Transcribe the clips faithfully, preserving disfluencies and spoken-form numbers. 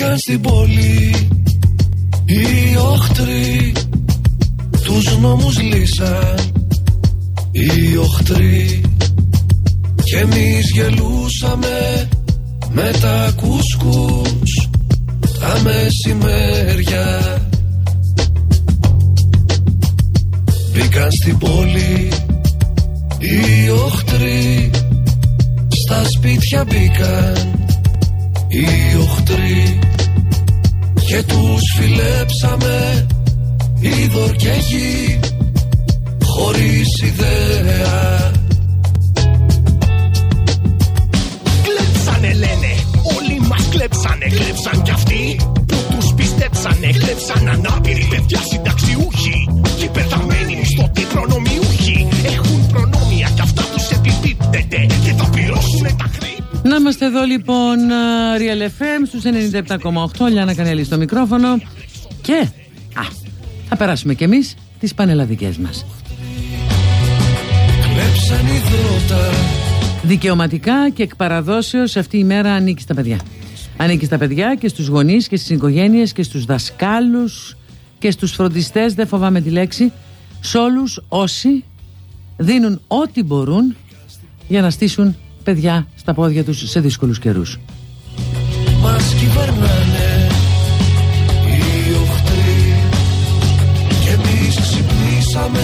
Μπήκαν στην πόλη οι οχτροί, τους νόμους λύσαν οι οχτροί, και εμείς γελούσαμε με τα κουσκούς τα μεσημέρια. Μπήκαν στην πόλη οι οχτροί, στα σπίτια μπήκαν οι οχτροί, και τους φιλέψαμε είδωρ και γη χωρίς ιδέα. Κλέψανε λένε, όλοι μας κλέψανε, κλέψαν κι αυτοί που τους πιστέψανε, κλέψαν ανάπηροι παιδιά συνταξιούχοι και πεθαμένοι μισθωτοί προνομιούχοι. Έχουν προνόμια κι αυτά τους επιπίπτεται και θα πληρώσουνε τα χρήματα. Να είμαστε εδώ λοιπόν, Real εφ εμ στους ενενήντα επτά κόμμα οκτώ, Λιάννα Κανέλη στο μικρόφωνο, και α, θα περάσουμε κι εμείς τις πανελλαδικές μας. Δικαιωματικά και εκ παραδόσεως αυτή η μέρα ανήκει στα παιδιά. Ανήκει στα παιδιά και στους γονείς και στις οικογένειες και στους δασκάλους και στους φροντιστές, δεν φοβάμαι τη λέξη, σε όλους όσοι δίνουν ό,τι μπορούν για να στήσουν παιδιά στα πόδια τους σε δύσκολους καιρούς. Μας κυβερνάνε οι οχτροί και εμείς ξυπνήσαμε.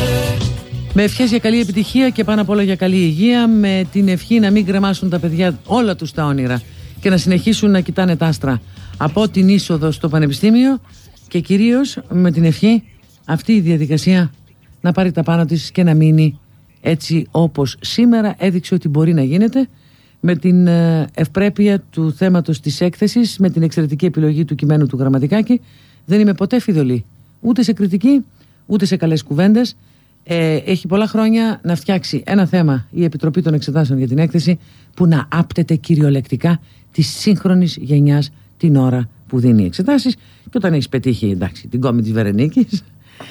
Με ευχές για καλή επιτυχία και πάνω απ' όλα για καλή υγεία, με την ευχή να μην κρεμάσουν τα παιδιά όλα τους τα όνειρα και να συνεχίσουν να κοιτάνε τα άστρα από την είσοδο στο πανεπιστήμιο, και κυρίως με την ευχή αυτή η διαδικασία να πάρει τα πάνω της και να μείνει έτσι όπως σήμερα έδειξε ότι μπορεί να γίνεται, με την ευπρέπεια του θέματος της έκθεσης, με την εξαιρετική επιλογή του κειμένου του Γραμματικάκη. Δεν είμαι ποτέ φιδωλή ούτε σε κριτική ούτε σε καλές κουβέντες. Ε, έχει πολλά χρόνια να φτιάξει ένα θέμα η Επιτροπή των Εξετάσεων για την έκθεση που να άπτεται κυριολεκτικά της σύγχρονης γενιάς την ώρα που δίνει εξετάσεις, και όταν έχεις πετύχει εντάξει, την κόμη της Βερενίκης,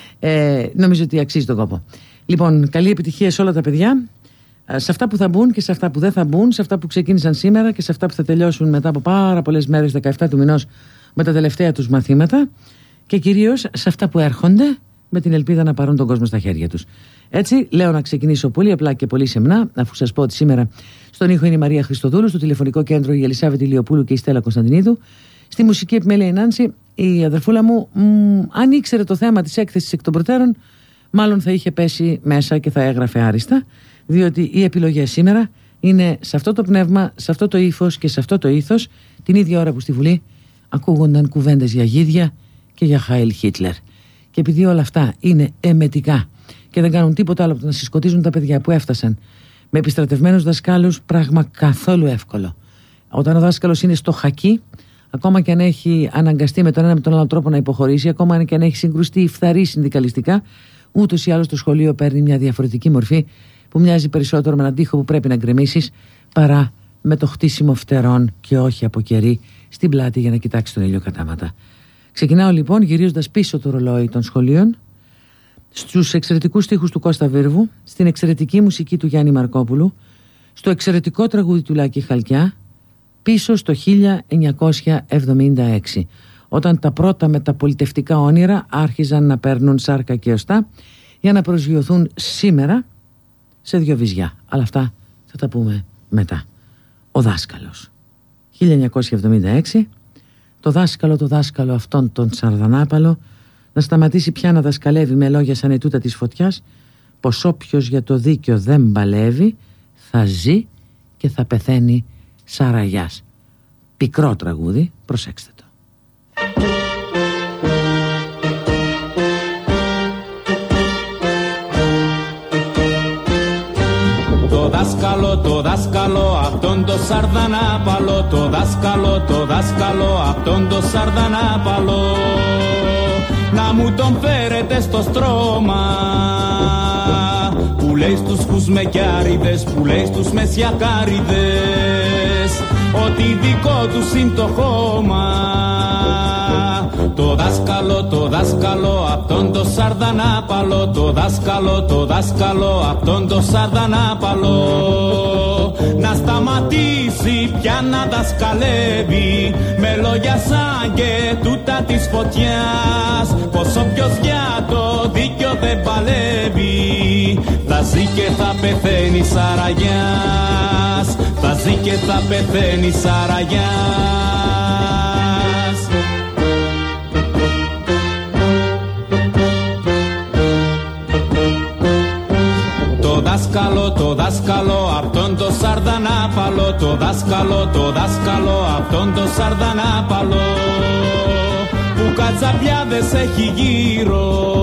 ε, νομίζω ότι αξίζει τον κόπο. Λοιπόν, καλή επιτυχία σε όλα τα παιδιά, σε αυτά που θα μπουν και σε αυτά που δεν θα μπουν, σε αυτά που ξεκίνησαν σήμερα και σε αυτά που θα τελειώσουν μετά από πάρα πολλές μέρες, δεκαεφτά του μηνός, με τα τελευταία τους μαθήματα, και κυρίως σε αυτά που έρχονται με την ελπίδα να πάρουν τον κόσμο στα χέρια τους. Έτσι, λέω να ξεκινήσω πολύ απλά και πολύ σεμνά, αφού σας πω ότι σήμερα στον ήχο είναι η Μαρία Χριστοδούλου, στο τηλεφωνικό κέντρο η Ελισάβετ Ηλιοπούλου και η Στέλλα Κωνσταντινίδου, στη μουσική επιμέλεια η Νάνση, η αδερφούλα μου. Μ, αν ήξερε το θέμα της έκθεσης εκ των προτέρων, μάλλον θα είχε πέσει μέσα και θα έγραφε άριστα, διότι οι επιλογές σήμερα είναι σε αυτό το πνεύμα, σε αυτό το ύφος και σε αυτό το ήθος, την ίδια ώρα που στη Βουλή ακούγονταν κουβέντες για γίδια και για Χάιλ Χίτλερ. Και επειδή όλα αυτά είναι εμετικά και δεν κάνουν τίποτα άλλο από το να συσκοτίζουν τα παιδιά που έφτασαν με επιστρατευμένους δασκάλους, πράγμα καθόλου εύκολο. Όταν ο δάσκαλος είναι στο χακί, ακόμα και αν έχει αναγκαστεί με τον ένα με τον άλλο τρόπο να υποχωρήσει, ακόμα και αν έχει συγκρουστεί ή φθαρεί συνδικαλιστικά, ούτως ή άλλως το σχολείο παίρνει μια διαφορετική μορφή που μοιάζει περισσότερο με έναν τοίχο που πρέπει να γκρεμίσεις παρά με το χτίσιμο φτερών και όχι από κερί στην πλάτη για να κοιτάξει τον ήλιο κατάματα. Ξεκινάω λοιπόν γυρίζοντας πίσω το ρολόι των σχολείων, στους εξαιρετικούς στίχους του Κώστα Βίρβου, στην εξαιρετική μουσική του Γιάννη Μαρκόπουλου, στο εξαιρετικό τραγούδι του Λάκη Χαλκιά, πίσω στο χίλια εννιακόσια εβδομήντα έξι, όταν τα πρώτα μεταπολιτευτικά όνειρα άρχιζαν να παίρνουν σάρκα και οστά για να προσγειωθούν σήμερα σε δυο βυζιά. Αλλά αυτά θα τα πούμε μετά. Ο δάσκαλος. χίλια εννιακόσια εβδομήντα έξι, το δάσκαλο, το δάσκαλο αυτόν τον Σαρδανάπαλο, να σταματήσει πια να δασκαλεύει με λόγια σαν ετούτα της φωτιάς, πως όποιος για το δίκιο δεν παλεύει θα ζει και θα πεθαίνει σαραγιάς. Πικρό τραγούδι, προσέξτε το. Το δάσκαλο, το δάσκαλο, αυτόν το Σαρδανάπαλο, το δάσκαλο, το δάσκαλο, αυτόν το Σαρδανάπαλο, να μου τον φέρετε στο στρώμα, που λέει στους χουσμεκιάριδες, που λέει στους μεσιακάριδες, ότι δικό τους είναι το χώμα. Το δάσκαλο, το δάσκαλο απ' τον το Σαρδανάπαλο, το δάσκαλο, το δάσκαλο απ' τον το Σαρδανάπαλο. Να σταματήσει πια να δασκαλεύει με λόγια σαν και τούτα της φωτιάς, πως όποιος για το δίκιο δεν παλεύει θα ζει και θα πεθαίνει σαραγιάς, θα ζει και θα πεθαίνει σαραγιάς. Το δάσκαλο, το δάσκαλο απ' τον το Σαρδανάπαλο, το δάσκαλο, το δάσκαλο απ' τον το Σαρδανάπαλο, που κατσαπιάδες έχει γύρω,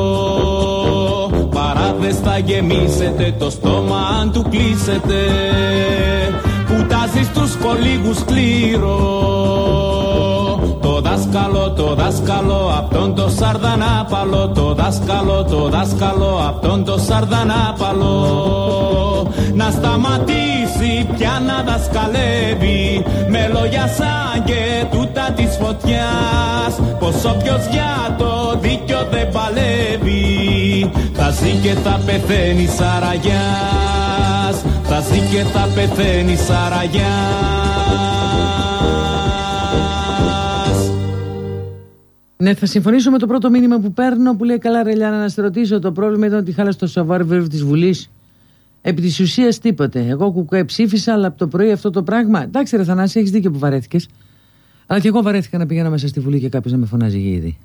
παράδες θα γεμίσετε, το στόμα αν του κλείσετε, που τάζει στους κολύγους κλήρο. Το δάσκαλο, το δάσκαλο απ' τον το Σαρδανάπαλο, το δάσκαλο, το δάσκαλο απ' τον το Σαρδανάπαλο, να σταματήσει πια να δασκαλεύει με λόγια σαν και τούτα της φωτιάς, πως όποιος για το δίκιο δεν παλεύει θα ζει και θα πεθαίνει σαραγιάς, θα ζει και θα πεθαίνει σαραγιάς. Ναι, θα συμφωνήσω με το πρώτο μήνυμα που παίρνω που λέει: καλά, ρε Λιάννα, να σε ρωτήσω. Το πρόβλημα ήταν ότι χάλασε το savoir-vivre της Βουλής. Επί της ουσίας τίποτε. Εγώ κουκουέ ψήφισα, αλλά από το πρωί αυτό το πράγμα. Εντάξει, ρε Θανάση, έχεις δίκιο που βαρέθηκες. Αλλά και εγώ βαρέθηκα να πηγαίνω μέσα στη Βουλή και κάποιος να με φωνάζει γίδι.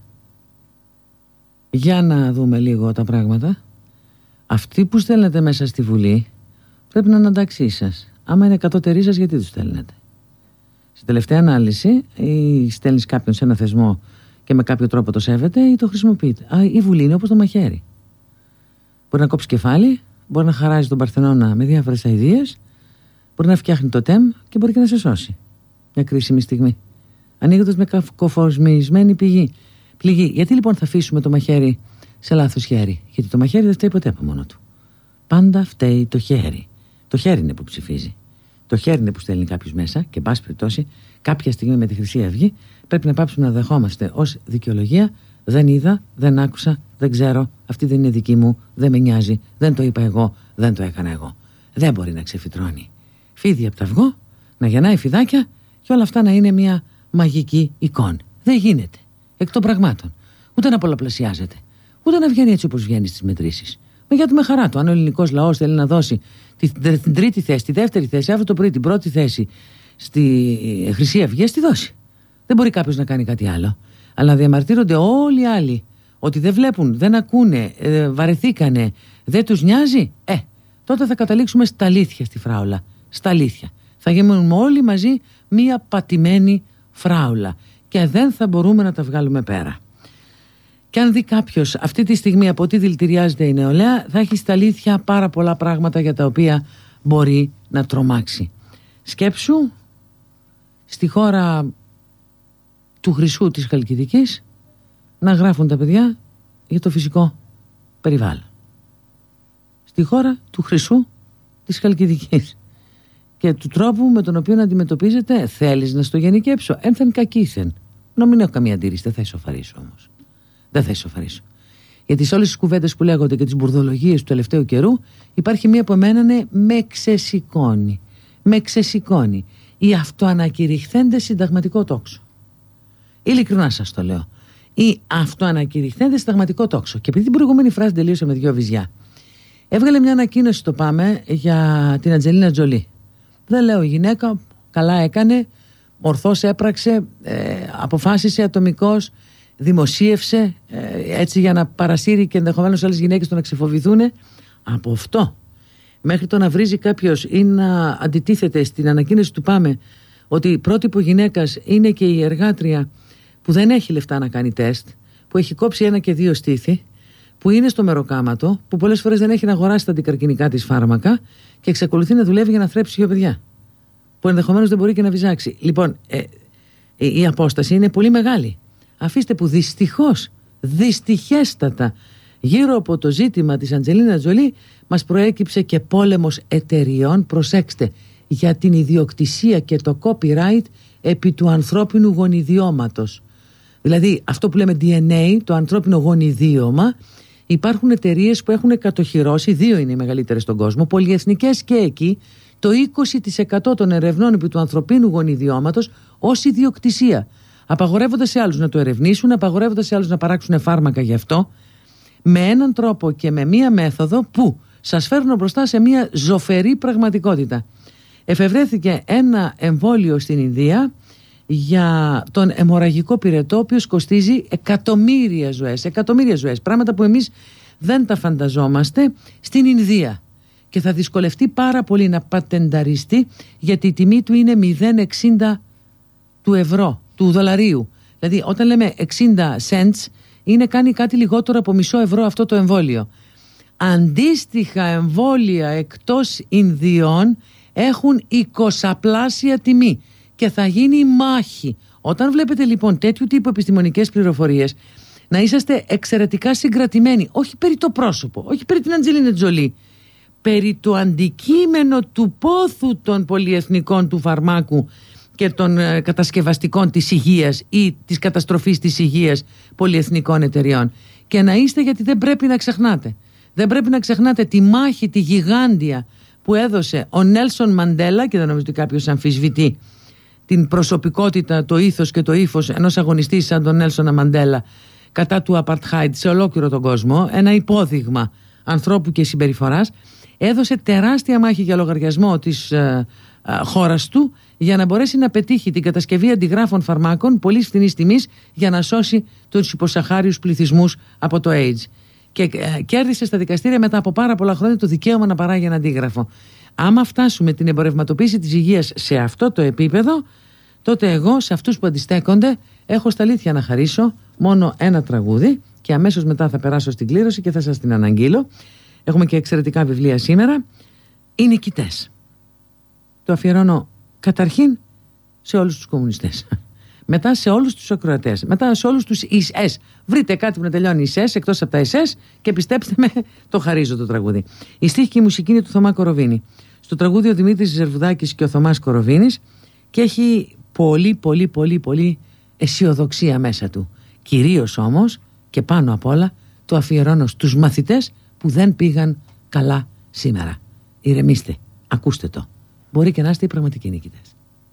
Για να δούμε λίγο τα πράγματα. Αυτοί που στέλνετε μέσα στη Βουλή πρέπει να είναι ανταξί σας. Άμα είναι κατώτεροι σας, γιατί τους στέλνετε? Στη τελευταία ανάλυση, ή στέλνεις κάποιον σε ένα θεσμό και με κάποιο τρόπο το σέβεται ή το χρησιμοποιείτε. Α, η Βουλή είναι όπως το μαχαίρι. Μπορεί να κόψει κεφάλι, μπορεί να χαράζει τον Παρθενώνα με διάφορες αηδίες, μπορεί να φτιάχνει το τεμ και μπορεί και να σε σώσει. Μια κρίσιμη στιγμή. Ανοίγοντας με κακοφωσμισμένη πηγή. Πληγή. Γιατί λοιπόν θα αφήσουμε το μαχαίρι σε λάθος χέρι? Γιατί το μαχαίρι δεν φταίει ποτέ από μόνο του. Πάντα φταίει το χέρι. Το χέρι είναι που ψηφίζει. Το χέρι είναι που στέλνει κάποιους μέσα και, εν πάση περιπτώσει, κάποια στιγμή με τη Χρυσή Αυγή πρέπει να πάψουμε να δεχόμαστε ως δικαιολογία: δεν είδα, δεν άκουσα, δεν ξέρω, αυτή δεν είναι δική μου, δεν με νοιάζει, δεν το είπα εγώ, δεν το έκανα εγώ. Δεν μπορεί να ξεφυτρώνει φίδι από το αυγό, να γεννάει φιδάκια και όλα αυτά να είναι μια μαγική εικόνα. Δεν γίνεται. Εκ των πραγμάτων. Ούτε να πολλαπλασιάζεται, ούτε να βγαίνει έτσι όπως βγαίνει στις μετρήσεις. Με γιατί με χαρά του. Αν ο ελληνικός λαός θέλει να δώσει την τρίτη θέση, τη δεύτερη θέση, αύριο το πρωί την πρώτη θέση στη Χρυσή Αυγή, τη δώσει. Δεν μπορεί κάποιος να κάνει κάτι άλλο. Αλλά να διαμαρτύρονται όλοι οι άλλοι ότι δεν βλέπουν, δεν ακούνε, ε, βαρεθήκανε, δεν τους νοιάζει, ε, τότε θα καταλήξουμε στα αλήθεια στη φράουλα. Στα αλήθεια. Θα γίνουμε όλοι μαζί μία πατημένη φράουλα και δεν θα μπορούμε να τα βγάλουμε πέρα. Και αν δει κάποιος αυτή τη στιγμή από τι δηλητηριάζεται η νεολαία, θα έχει στα αλήθεια πάρα πολλά πράγματα για τα οποία μπορεί να τρομάξει. Σκέψου στη χώρα του Χρυσού της Χαλκιδικής να γράφουν τα παιδιά για το φυσικό περιβάλλον. Στη χώρα του Χρυσού της Χαλκιδικής και του τρόπου με τον οποίο να αντιμετωπίζεται. Θέλεις να στο γενικέψω? Ένθεν κακήθεν. Να μην έχω καμία αντίρρηση, δεν θα ισοφαρίσω όμως. Δεν θα ισοφαρίσω. Γιατί σε όλες τις κουβέντες που λέγονται και τις μπουρδολογίες του τελευταίου καιρού υπάρχει μία που εμένα ναι, με ξεσηκώνει. Με ξεσηκώνει. Η αυτοανακηρυχθέντες συνταγματικό τόξο. Ειλικρινά σας το λέω. Η αυτοανακηρυχθέντες συνταγματικό τόξο. Και επειδή την προηγούμενη φράση τελείωσε με δυο βυζιά, έβγαλε μια ανακοίνωση στο Πάμε για την Αντζελίνα Τζολί. Δεν λέω γυναίκα, καλά έκανε, ορθώς έπραξε, ε, αποφάσισε ατομικώς, δημοσίευσε ε, έτσι για να παρασύρει και ενδεχομένως άλλες γυναίκες το να ξεφοβηθούν. Από αυτό μέχρι το να βρίζει κάποιος ή να αντιτίθεται στην ανακοίνωση του Πάμε ότι πρότυπο γυναίκας είναι και η εργάτρια που δεν έχει λεφτά να κάνει τεστ, που έχει κόψει ένα και δύο στήθη, που είναι στο μεροκάματο, που πολλές φορές δεν έχει να αγοράσει τα αντικαρκινικά της φάρμακα και εξακολουθεί να δουλεύει για να θρέψει δύο παιδιά, που ενδεχομένως δεν μπορεί και να βυζάξει. Λοιπόν, ε, ε, η απόσταση είναι πολύ μεγάλη. Αφήστε που δυστυχώς, δυστυχέστατα, γύρω από το ζήτημα της Αντζελίνα Τζολί μας προέκυψε και πόλεμος εταιριών, προσέξτε, για την ιδιοκτησία και το copyright επί του ανθρώπινου γονιδιώματος. Δηλαδή αυτό που λέμε ντι εν έι, το ανθρώπινο γονιδίωμα, υπάρχουν εταιρείες που έχουν κατοχυρώσει, δύο είναι οι μεγαλύτερες στον κόσμο, πολυεθνικές και εκεί, το είκοσι τοις εκατό των ερευνών επί του ανθρωπίνου γονιδιώματος ως ιδιοκτησία. Απαγορεύοντας σε άλλους να το ερευνήσουν, απαγορεύοντας σε άλλους να παράξουν φάρμακα γι' αυτό, με έναν τρόπο και με μία μέθοδο που σας φέρνω μπροστά σε μία ζωφερή πραγματικότητα. Εφευρέθηκε ένα εμβόλιο στην Ινδία για τον αιμορραγικό πυρετό, ο οποίος κοστίζει εκατομμύρια ζωές, εκατομμύρια ζωές, πράγματα που εμείς δεν τα φανταζόμαστε στην Ινδία. Και θα δυσκολευτεί πάρα πολύ να πατενταριστεί, γιατί η τιμή του είναι μηδέν κόμμα εξήντα του ευρώ, του δολαρίου. Δηλαδή όταν λέμε εξήντα cents, είναι κάνει κάτι λιγότερο από μισό ευρώ αυτό το εμβόλιο. Αντίστοιχα εμβόλια εκτός Ινδιών έχουν εικοσαπλάσια τιμή και θα γίνει μάχη. Όταν βλέπετε λοιπόν τέτοιου τύπου επιστημονικές πληροφορίες, να είσαστε εξαιρετικά συγκρατημένοι, όχι περί το πρόσωπο, όχι περί την Αντζελίνα Τζολί, περί το αντικείμενο του πόθου των πολυεθνικών του φαρμάκου και των ε, κατασκευαστικών της υγείας ή της καταστροφής της υγείας πολυεθνικών εταιριών. Και να είστε, γιατί δεν πρέπει να ξεχνάτε. Δεν πρέπει να ξεχνάτε τη μάχη, τη γιγάντια που έδωσε ο Νέλσον Μαντέλα, και δεν νομίζω ότι κάποιος αμφισβητεί την προσωπικότητα, το ήθος και το ύφος ενός αγωνιστή σαν τον Νέλσον Μαντέλα κατά του Απαρτχάιντ σε ολόκληρο τον κόσμο, ένα υπόδειγμα ανθρώπου και συμπεριφοράς. Έδωσε τεράστια μάχη για λογαριασμό της ε, ε, χώρας του για να μπορέσει να πετύχει την κατασκευή αντιγράφων φαρμάκων πολύ φθηνής τιμής για να σώσει τους υποσαχάριους πληθυσμούς από το AIDS. Και ε, κέρδισε στα δικαστήρια μετά από πάρα πολλά χρόνια το δικαίωμα να παράγει ένα αντίγραφο. Άμα φτάσουμε την εμπορευματοποίηση της υγείας σε αυτό το επίπεδο, τότε εγώ σε αυτούς που αντιστέκονται έχω στα αλήθεια να χαρίσω μόνο ένα τραγούδι και αμέσως μετά θα περάσω στην κλήρωση και θα σας την αναγγείλω. Έχουμε και εξαιρετικά βιβλία σήμερα. Οι νικητές. Το αφιερώνω καταρχήν σε όλους τους κομμουνιστές. Μετά σε όλους τους ακροατές. Μετά σε όλους τους ΙΣΕΣ. Βρείτε κάτι που να τελειώνει ΙΣΕΣ εκτός από τα ΙΣΕΣ και πιστέψτε με, το χαρίζω το τραγούδι. Η στίχη και η μουσική είναι του Θωμά Κοροβίνη. Στο τραγούδι ο Δημήτρης Ζερβουδάκης και ο Θωμάς Κοροβίνης, και έχει πολύ πολύ πολύ πολύ αισιοδοξία μέσα του. Κυρίως όμως και πάνω απ' όλα το αφιερώνω στους μαθητές που δεν πήγαν καλά σήμερα. Ηρεμήστε, ακούστε το. Μπορεί και να είστε οι πραγματικοί νικητές.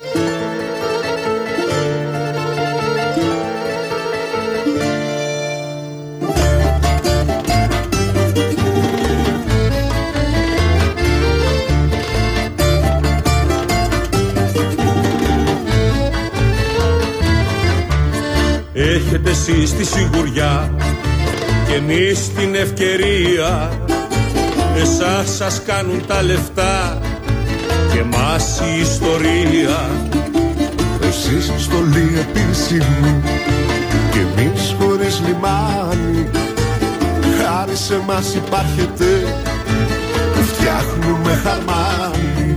Έχετε εσείς τη σιγουριά και εμείς την ευκαιρία. Εσάς σας κάνουν τα λεφτά και μας η ιστορία. Εσείς στολή επίσημη και εμείς χωρίς λιμάνι. Χάρη σε μας υπάρχετε που φτιάχνουμε χαρμάνι.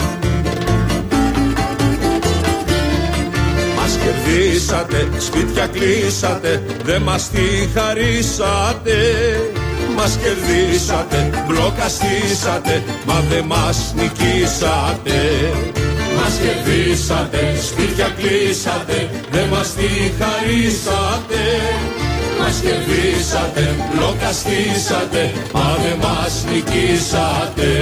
Μας κερδίσατε, σπίτια κλείσατε, δεν μας τη χαρίσατε. Μας κερδίσατε, μπλόκα στήσατε, μα δεν μας νικήσατε. Μας κερδίσατε, σπίτια κλείσατε, δεν μας τη χαρίσατε. Μας κερδίσατε, μπλόκα στήσατε, μα δεν μας νικήσατε.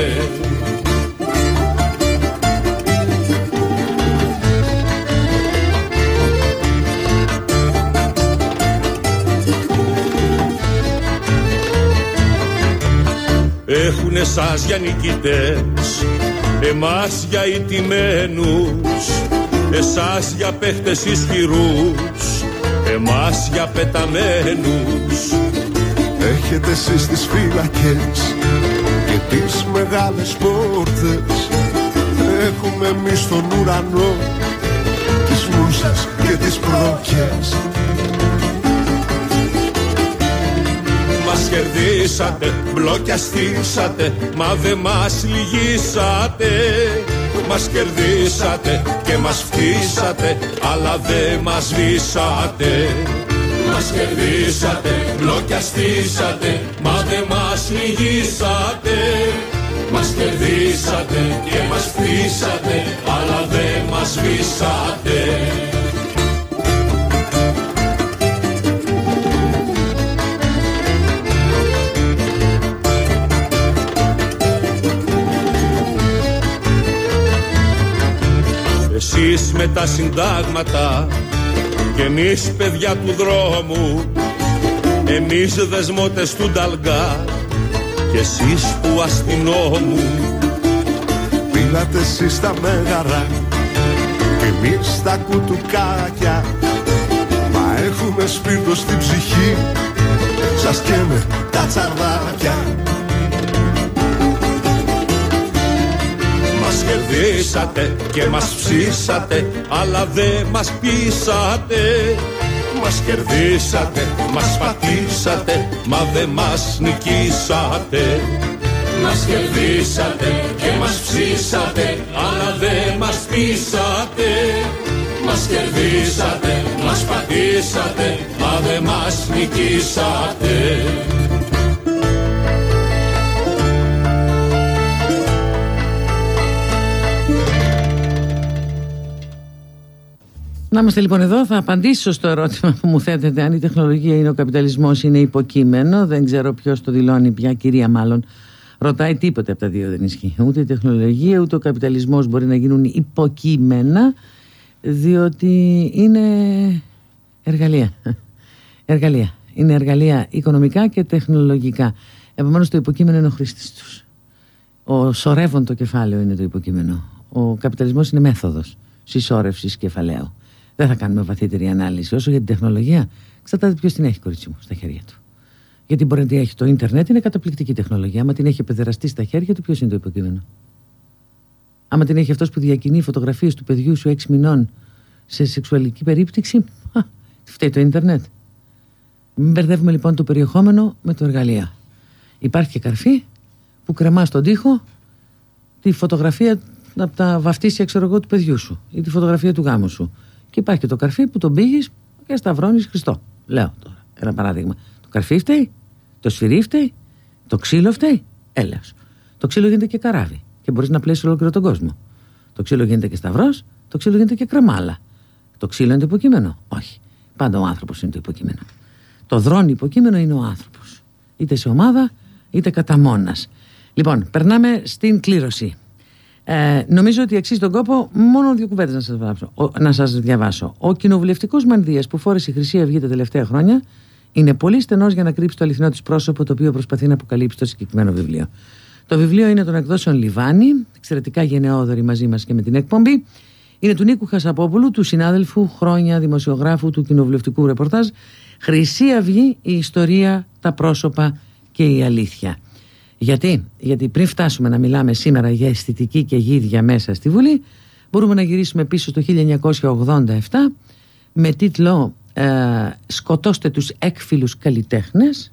Έχουνε σας για νικητές, εμάς για ηττημένους. Εσάς για παίχτες ισχυρούς, εμάς για πεταμένους. Έχετε εσείς τις φύλακες και τις μεγάλες πόρτες. Έχουμε εμείς τον ουρανό, τις μουσες και τις πρόκες. Μας κερδίσατε, μπλόκια στήσατε, μα δε μας λυγίσατε. Μας κερδίσατε και μας φτύσατε, αλλά δε μας σβήσατε. Μας κερδίσατε, μπλόκια στήσατε, μα δε μας λυγίσατε. Μας κερδίσατε και μας φτύσατε, αλλά δε μας σβήσατε. με τα συντάγματα και εμείς παιδιά του δρόμου, εμείς δεσμότες του Νταλγκά και εσείς του αστυνόμου. Πήλατε εσείς τα μέγαρα και εμείς τα κουτουκάκια, μα έχουμε σπίρτο στην ψυχή, σας καίμε τα τσαρδάκια. Μας κερδίσατε και μας ψήσατε, αλλά δε μας πείσατε. Μας κερδίσατε, μας πατήσατε, μα δε μας νικήσατε. Μας κερδίσατε και μας ψήσατε, αλλά δε μας πείσατε. Μας κερδίσατε, μας πατήσατε, μα δε μας νικήσατε. Να είμαστε λοιπόν εδώ. Θα απαντήσω στο ερώτημα που μου θέτετε, αν η τεχνολογία είναι ο καπιταλισμός, είναι υποκείμενο. Δεν ξέρω ποιος το δηλώνει πια, κυρία μάλλον. Ρωτάει, τίποτε από τα δύο δεν ισχύει. Ούτε η τεχνολογία ούτε ο καπιταλισμός μπορεί να γίνουν υποκείμενα, διότι είναι εργαλεία. Εργαλεία. Είναι εργαλεία οικονομικά και τεχνολογικά. Επομένως το υποκείμενο είναι ο χρήστης τους. Ο σωρεύον το κεφάλαιο είναι το υποκείμενο. Ο καπιταλισμός είναι μέθοδος συσσόρευσης κεφαλαίου. Δεν θα κάνουμε βαθύτερη ανάλυση. Όσο για την τεχνολογία, εξαρτάται ποιος την έχει, κορίτσι μου, στα χέρια του. Γιατί μπορεί να την έχει το ίντερνετ, είναι καταπληκτική τεχνολογία. Άμα την έχει παιδεραστεί στα χέρια του, ποιος είναι το υποκείμενο? Άμα την έχει αυτός που διακινεί φωτογραφίες του παιδιού σου έξι μηνών σε σεξουαλική περίπτυξη, α, φταίει το ίντερνετ. Μην μπερδεύουμε λοιπόν το περιεχόμενο με το εργαλείο. Υπάρχει και καρφί που κρεμά στον τοίχο τη φωτογραφία από τα βαφτίσια, ξέρω εγώ, του παιδιού σου ή τη φωτογραφία του γάμου σου. Και υπάρχει και το καρφί που τον πήγεις και σταυρώνεις Χριστό. Λέω τώρα ένα παράδειγμα. Το καρφί φταίει, το σφυρί φταίει, το ξύλο φταίει. Έλεος. Το ξύλο γίνεται και καράβι και μπορείς να πλέσεις ολόκληρο τον κόσμο. Το ξύλο γίνεται και σταυρός, το ξύλο γίνεται και κρεμάλα. Το ξύλο είναι το υποκείμενο? Όχι. Πάντα ο άνθρωπος είναι το υποκείμενο. Το δρόν υποκείμενο είναι ο άνθρωπος. Είτε σε ομάδα είτε κατά μόνας. Λοιπόν, περνάμε στην κλήρωση. Ε, νομίζω ότι αξίζει τον κόπο μόνο δύο κουβέντες να σας, βάψω, να σας διαβάσω. Ο κοινοβουλευτικός μανδύας που φόρεσε η Χρυσή Αυγή τα τελευταία χρόνια είναι πολύ στενός για να κρύψει το αληθινό της πρόσωπο, το οποίο προσπαθεί να αποκαλύψει το συγκεκριμένο βιβλίο. Το βιβλίο είναι των εκδόσεων Λιβάνι, εξαιρετικά γενναιόδοροι μαζί μας και με την εκπομπή. Είναι του Νίκου Χασαπόπουλου, του συνάδελφου, χρόνια δημοσιογράφου του κοινοβουλευτικού ρεπορτάζ. Χρυσή Αυγή, η ιστορία, τα πρόσωπα και η αλήθεια. Γιατί? Γιατί πριν φτάσουμε να μιλάμε σήμερα για αισθητική και γίδια μέσα στη Βουλή, μπορούμε να γυρίσουμε πίσω στο χίλια εννιακόσια ογδόντα επτά με τίτλο ε, «Σκοτώστε τους έκφυλους καλλιτέχνες»,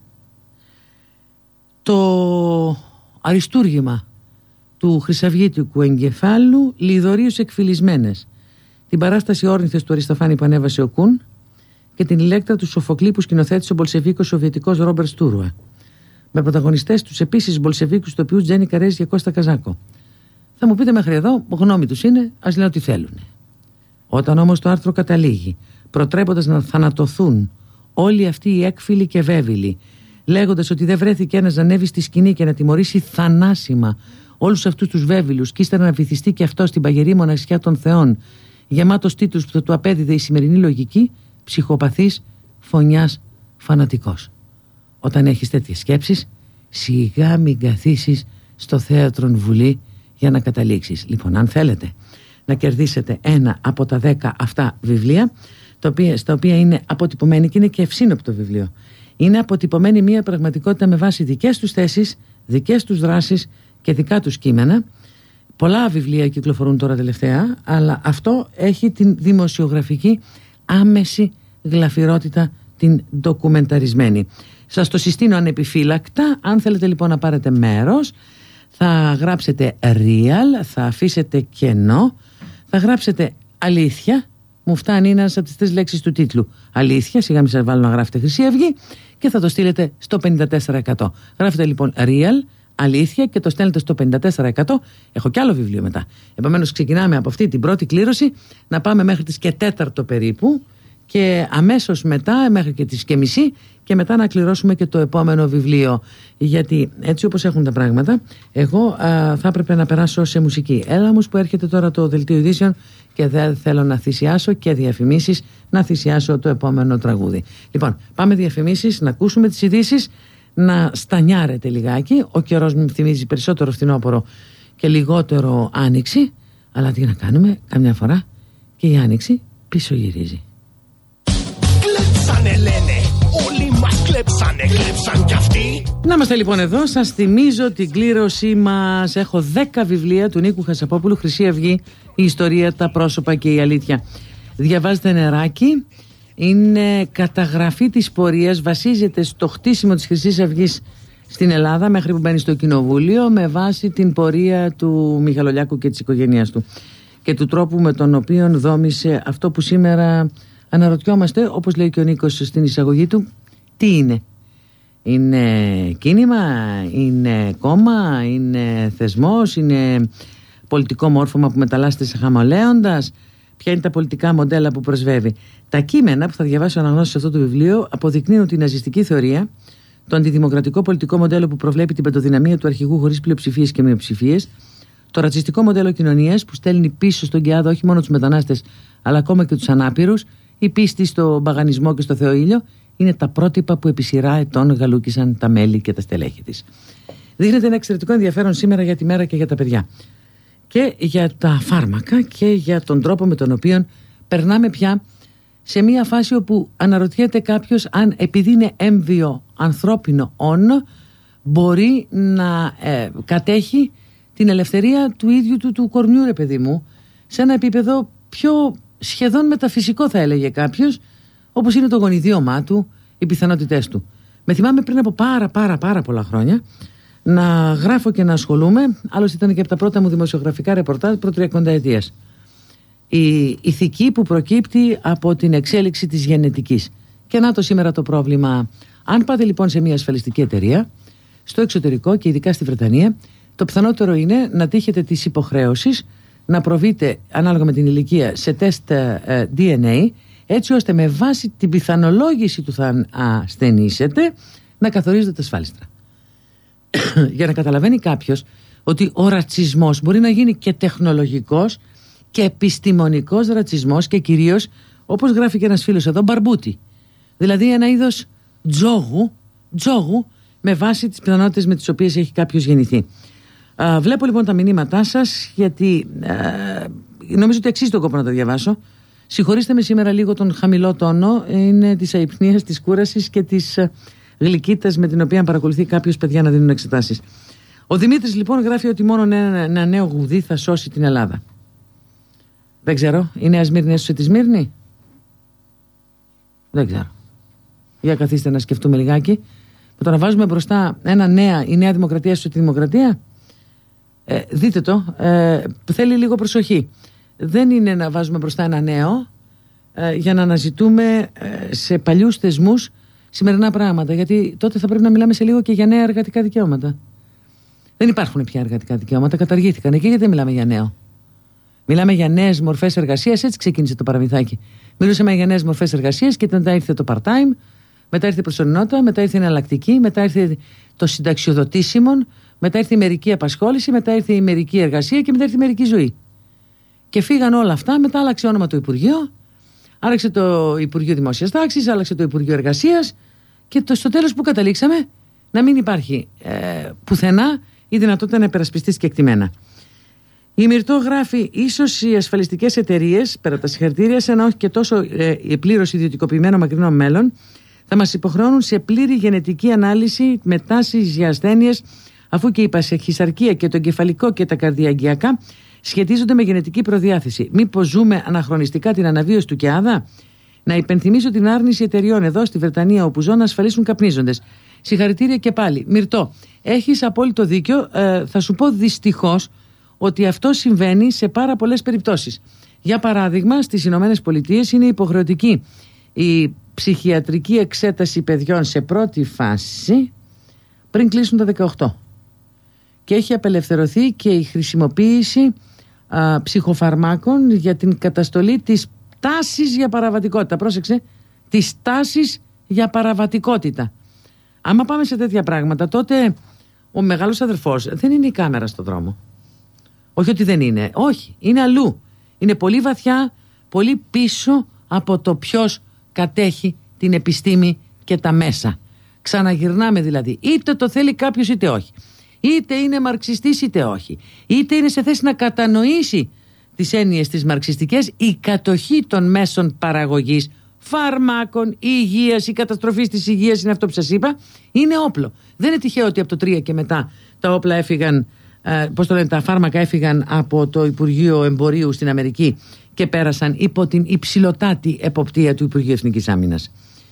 το αριστούργημα του χρυσαυγίτικου εγκεφάλου «Λιδωρίους εκφυλισμένες», την παράσταση όρνηθες του Αριστοφάνη που ανέβασε ο Κουν και την Ηλέκτρα του Σοφοκλή που σκηνοθέτησε ο Μπολσεβίκος Σοβιετικός Ρόμπερτ Στούρουα, με πρωταγωνιστές τους επίσης Μπολσεβίκους τοπιούς Τζένι Καρέζη και Κώστα Καζάκο. Θα μου πείτε μέχρι εδώ, γνώμη τους είναι, ας λένε ό,τι θέλουν. Όταν όμως το άρθρο καταλήγει, προτρέποντας να θανατωθούν όλοι αυτοί οι έκφυλοι και βέβυλοι, λέγοντας ότι δεν βρέθηκε ένας να ανέβει στη σκηνή και να τιμωρήσει θανάσιμα όλους αυτούς τους βέβυλους και ύστερα να βυθιστεί και αυτό στην παγερή μοναξιά των θεών, γεμάτος τίτλους που θα του απέδιδε η σημερινή λογική, ψυχοπαθής, φωνιάς, φανατικός. Όταν έχεις τέτοιες σκέψεις, σιγά μην καθίσεις στο θέατρον Βουλή για να καταλήξεις. Λοιπόν, αν θέλετε να κερδίσετε ένα από τα δέκα αυτά βιβλία, τα οποία, στα οποία είναι αποτυπωμένη, και είναι και ευσύνοπτο βιβλίο, είναι αποτυπωμένη μια πραγματικότητα με βάση δικές τους θέσεις, δικές τους δράσεις και δικά τους κείμενα. Πολλά βιβλία κυκλοφορούν τώρα τελευταία, αλλά αυτό έχει την δημοσιογραφική άμεση γλαφυρότητα, την ντοκουμενταρισμένη. Σας το συστήνω ανεπιφύλακτα. Αν θέλετε λοιπόν να πάρετε μέρος, θα γράψετε real, θα αφήσετε κενό, θα γράψετε αλήθεια. Μου φτάνει ένας από τις τρεις λέξεις του τίτλου. Αλήθεια, σιγά μην σας βάλω να γράφετε Χρυσή Αυγή, και θα το στείλετε στο πενήντα τέσσερα εκατό. Γράφετε λοιπόν real, αλήθεια, και το στέλνετε στο πενήντα τέσσερα εκατό. Έχω κι άλλο βιβλίο μετά. Επομένως ξεκινάμε από αυτή την πρώτη κλήρωση, να πάμε μέχρι τις και τέταρτο περίπου, και αμέσως μετά, μέχρι και τις και μισή, και μετά να κληρώσουμε και το επόμενο βιβλίο. Γιατί έτσι όπως έχουν τα πράγματα, εγώ α, θα έπρεπε να περάσω σε μουσική. Έλα όμως που έρχεται τώρα το δελτίο ειδήσεων και δεν θέλω να θυσιάσω και διαφημίσεις, να θυσιάσω το επόμενο τραγούδι. Λοιπόν, πάμε διαφημίσεις, να ακούσουμε τις ειδήσεις, να στανιάρετε λιγάκι. Ο καιρός μου θυμίζει περισσότερο φθινόπωρο και λιγότερο άνοιξη, αλλά τι να κάνουμε, καμιά φορά και η άνοιξη πίσω γυρίζει. Κλέψανε λένε, όλοι μας κλέψανε, κλέψαν κι αυτοί. Να είμαστε λοιπόν εδώ, σας θυμίζω την κλήρωσή μας. Έχω δέκα βιβλία του Νίκου Χασαπόπουλου, Χρυσή Αυγή, η ιστορία, τα πρόσωπα και η αλήθεια. Διαβάζετε νεράκι, είναι καταγραφή της πορείας, βασίζεται στο χτίσιμο της Χρυσής Αυγής στην Ελλάδα μέχρι που μπαίνει στο Κοινοβούλιο, με βάση την πορεία του Μιχαλολιάκου και της οικογένειας του και του τρόπου με τον οποίο δόμησε αυτό που σήμερα αναρωτιόμαστε, όπως λέει και ο Νίκος στην εισαγωγή του, τι είναι. Είναι κίνημα, είναι κόμμα, είναι θεσμός, είναι πολιτικό μόρφωμα που μεταλλάσσεται σε χαμαλέοντας. Ποια είναι τα πολιτικά μοντέλα που προσβεύει. Τα κείμενα που θα διαβάσει ο αναγνώστης σε αυτό το βιβλίο αποδεικνύουν την ναζιστική θεωρία, το αντιδημοκρατικό πολιτικό μοντέλο που προβλέπει την παντοδυναμία του αρχηγού χωρίς πλειοψηφίες και μειοψηφίες, το ρατσιστικό μοντέλο κοινωνίας που στέλνει πίσω στον Κιάδο όχι μόνο τους μετανάστες αλλά ακόμα και τους ανάπηρους. Η πίστη στο μπαγανισμό και στο θεοήλιο είναι τα πρότυπα που επί σειρά ετών γαλούκισαν τα μέλη και τα στελέχη της. Δείχνεται ένα εξαιρετικό ενδιαφέρον σήμερα για τη μέρα και για τα παιδιά. Και για τα φάρμακα και για τον τρόπο με τον οποίο περνάμε πια σε μια φάση όπου αναρωτιέται κάποιος αν επειδή είναι έμβιο ανθρώπινο όν μπορεί να ε, κατέχει την ελευθερία του ίδιου του, του κορμιού, ρε παιδί μου, σε ένα επίπεδο πιο σχεδόν μεταφυσικό θα έλεγε κάποιος, όπως είναι το γονιδίωμά του, οι πιθανότητές του. Με θυμάμαι πριν από πάρα πάρα πάρα πολλά χρόνια να γράφω και να ασχολούμαι, άλλωστε ήταν και από τα πρώτα μου δημοσιογραφικά ρεπορτάζ προ τριακονταετίας. Η ηθική που προκύπτει από την εξέλιξη της γενετικής. Και να το σήμερα το πρόβλημα. Αν πάτε λοιπόν σε μια ασφαλιστική εταιρεία στο εξωτερικό και ειδικά στη Βρετανία, το πιθανότερο είναι να τύχετε της υποχρέωσης να προβείτε ανάλογα με την ηλικία σε τεστ ε, ντι εν έι, έτσι ώστε με βάση την πιθανολόγηση του θα ασθενήσετε να καθορίζετε τα ασφάλιστρα. Για να καταλαβαίνει κάποιος ότι ο ρατσισμός μπορεί να γίνει και τεχνολογικός και επιστημονικός ρατσισμός και κυρίως, όπως γράφει και ένας φίλος εδώ, μπαρμπούτι. Δηλαδή ένα είδος τζόγου, τζόγου με βάση τις πιθανότητες με τις οποίες έχει κάποιος γεννηθεί. Α, βλέπω λοιπόν τα μηνύματά σας, γιατί α, νομίζω ότι αξίζει τον κόπο να τα διαβάσω. Συγχωρήστε με σήμερα λίγο τον χαμηλό τόνο, είναι της αϊπνίας, της κούρασης και της γλυκύτητας με την οποία παρακολουθεί κάποιος παιδιά να δίνουν εξετάσεις. Ο Δημήτρης λοιπόν γράφει ότι μόνο ένα, ένα νέο γουδί θα σώσει την Ελλάδα. Δεν ξέρω, η Νέα Σμύρνη έσωσε τη Σμύρνη? Δεν ξέρω. Για καθίστε να σκεφτούμε λιγάκι. Με το να βάζουμε μπροστά ένα νέα, η Νέα Δημοκρατία έσωσε τη Δημοκρατία. Ε, δείτε το, ε, θέλει λίγο προσοχή. Δεν είναι να βάζουμε μπροστά ένα νέο ε, για να αναζητούμε ε, σε παλιούς θεσμούς σημερινά πράγματα, γιατί τότε θα πρέπει να μιλάμε σε λίγο και για νέα εργατικά δικαιώματα. Δεν υπάρχουν πια εργατικά δικαιώματα, καταργήθηκαν. Εκεί γιατί δεν μιλάμε για νέο? Μιλάμε για νέες μορφές εργασίας, έτσι ξεκίνησε το παραμυθάκι. Μιλούσαμε για νέες μορφές εργασίας και μετά ήρθε το part-time, μετά ήρθε η προσωρινότητα, μετά ήρθε η εναλλακτική, μετά ήρθε το συνταξιοδοτήσιμο, μετά ήρθε η μερική απασχόληση, μετά ήρθε η μερική εργασία και μετά ήρθε η μερική ζωή. Και φύγαν όλα αυτά, μετά άλλαξε όνομα το Υπουργείο, άλλαξε το Υπουργείο Δημόσιας Τάξης, άλλαξε το Υπουργείο Εργασίας και το, στο τέλος που καταλήξαμε να μην υπάρχει ε, πουθενά η δυνατότητα να υπερασπιστείς κεκτημένα. Η Μυρτώ γράφει, ίσως οι ασφαλιστικές εταιρείες, πέρα τα συγχαρητήρια, σε ένα όχι και τόσο ε, πλήρως ιδιωτικοποιημένο μακρινό μέλλον, θα μας υποχρεώνουν σε πλήρη γενετική ανάλυση με τάσεις για ασθένειες, αφού και η παχυσαρκία και το εγκεφαλικό και τα καρδιαγγειακά σχετίζονται με γενετική προδιάθεση. Μήπως ζούμε αναχρονιστικά την αναβίωση του ΚΕΑΔΑ? Να υπενθυμίσω την άρνηση εταιριών εδώ στη Βρετανία, όπου ζω, να ασφαλίσουν καπνίζοντες. Συγχαρητήρια και πάλι. Μυρτώ, έχεις απόλυτο δίκιο. Ε, θα σου πω δυστυχώς ότι αυτό συμβαίνει σε πάρα πολλές περιπτώσεις. Για παράδειγμα, στις Ηνωμένες Πολιτείες είναι υποχρεωτική η ψυχιατρική εξέταση παιδιών σε πρώτη φάση πριν κλείσουν τα δεκαοκτώ. Και έχει απελευθερωθεί και η χρησιμοποίηση α, ψυχοφαρμάκων για την καταστολή της τάσεις για παραβατικότητα. Πρόσεξε, τις τάσεις για παραβατικότητα. Άμα πάμε σε τέτοια πράγματα, τότε ο μεγάλος αδερφός δεν είναι η κάμερα στον δρόμο. Όχι ότι δεν είναι, όχι, είναι αλλού. Είναι πολύ βαθιά, πολύ πίσω από το ποιος κατέχει την επιστήμη και τα μέσα. Ξαναγυρνάμε δηλαδή, είτε το θέλει κάποιος είτε όχι. Είτε είναι μαρξιστής είτε όχι. Είτε είναι σε θέση να κατανοήσει τις έννοιες τις μαρξιστικές. Η κατοχή των μέσων παραγωγής φαρμάκων, υγείας, η καταστροφή της υγείας, είναι αυτό που σας είπα, είναι όπλο. Δεν είναι τυχαίο ότι από το τρία και μετά τα όπλα έφυγαν, ε, πώς το λένε, τα φάρμακα έφυγαν από το Υπουργείο Εμπορίου στην Αμερική και πέρασαν υπό την υψηλοτάτη εποπτεία του Υπουργείου Εθνικής Άμυνας.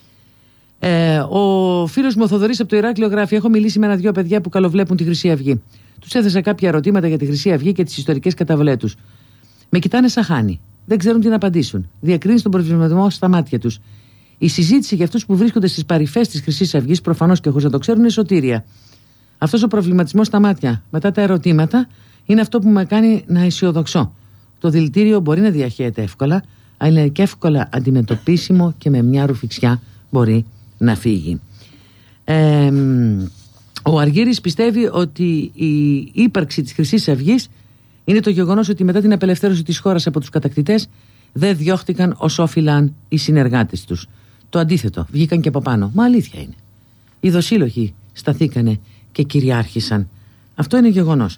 Ε, ο φίλος μου ο Θοδωρής από το Ηράκλειο γράφει: έχω μιλήσει με ένα-δυο παιδιά που καλοβλέπουν τη Χρυσή Αυγή. Τους έθεσα κάποια ερωτήματα για τη Χρυσή Αυγή και τις ιστορικές καταβολές τους. Με κοιτάνε σαν χάνι. Δεν ξέρουν τι να απαντήσουν. Διακρίνει τον προβληματισμό στα μάτια τους. Η συζήτηση για αυτούς που βρίσκονται στις παρυφές της Χρυσής Αυγής, προφανώς και χωρίς να το ξέρουν, είναι σωτήρια. Αυτός ο προβληματισμός στα μάτια μετά τα ερωτήματα είναι αυτό που με κάνει να αισιοδοξώ. Το δηλητήριο μπορεί να διαχέεται εύκολα, αλλά είναι και εύκολα αντιμετωπίσιμο και με μια ρουφιξιά μπορεί να φύγει. Ε, ο Αργύρης πιστεύει ότι η ύπαρξη της Χρυσής Αυγής είναι το γεγονός ότι μετά την απελευθέρωση της χώρας από τους κατακτητές δεν διώχτηκαν ως όφυλαν οι συνεργάτες τους. Το αντίθετο, βγήκαν και από πάνω. Μα αλήθεια είναι. Οι δοσύλλογοι σταθήκανε και κυριάρχησαν. Αυτό είναι γεγονός.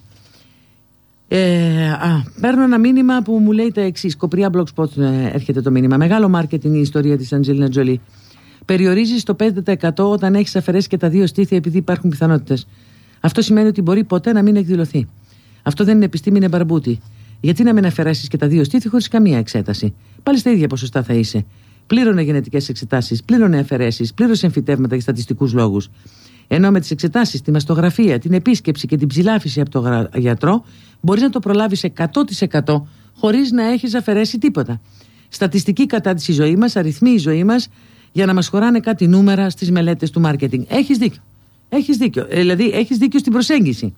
Ε, α, παίρνω ένα μήνυμα που μου λέει τα εξής. Κοπριά Blogspot ε, έρχεται το μήνυμα. Μεγάλο μάρκετινγκ η ιστορία της Αντζέλινα Τζολί. Περιορίζεις το πέντε τοις εκατό όταν έχεις αφαιρέσει και τα δύο στήθια επειδή υπάρχουν πιθανότητες. Αυτό σημαίνει ότι μπορεί ποτέ να μην εκδηλωθεί. Αυτό δεν είναι επιστήμη, είναι μπαρμπούτι. Γιατί να μην αφαιρέσεις και τα δύο στήθη χωρίς καμία εξέταση? Πάλι στα ίδια ποσοστά θα είσαι. Πλήρωνε γενετικές εξετάσεις, πλήρωνε αφαιρέσεις, πλήρωσε εμφυτεύματα για στατιστικούς λόγους. Ενώ με τις εξετάσεις, τη μαστογραφία, την επίσκεψη και την ψηλάφιση από τον γιατρό, μπορείς να το προλάβεις εκατό τοις εκατό χωρίς να έχεις αφαιρέσει τίποτα. Στατιστική κατάρτιση η ζωή μας, αριθμοί η ζωή μας, για να μας χωράνε κάτι νούμερα στις μελέτες του μάρκετινγκ. Έχεις δίκιο. Έχεις δίκιο. Δηλαδή, έχεις δίκιο στην προσέγγιση.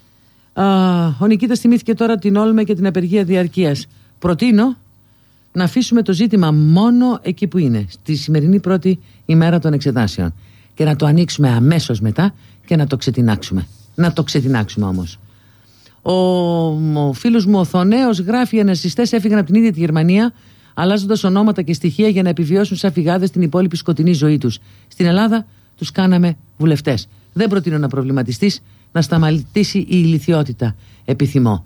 Α, ο Νικήτας θυμήθηκε τώρα την όλμε και την απεργία διαρκείας. Προτείνω να αφήσουμε το ζήτημα μόνο εκεί που είναι, στη σημερινή πρώτη ημέρα των εξετάσεων, και να το ανοίξουμε αμέσως μετά και να το ξετινάξουμε. Να το ξετινάξουμε όμως. Ο, ο φίλος μου ο Θονέος γράφει: οι ανασυστές έφυγαν από την ίδια τη Γερμανία, αλλάζοντας ονόματα και στοιχεία για να επιβιώσουν σαν φυγάδες την υπόλοιπη σκοτεινή ζωή τους. Στην Ελλάδα τους κάναμε βουλευτές. Δεν προτείνω να προβληματιστείς, να σταματήσει η ηλιθιότητα, επιθυμώ.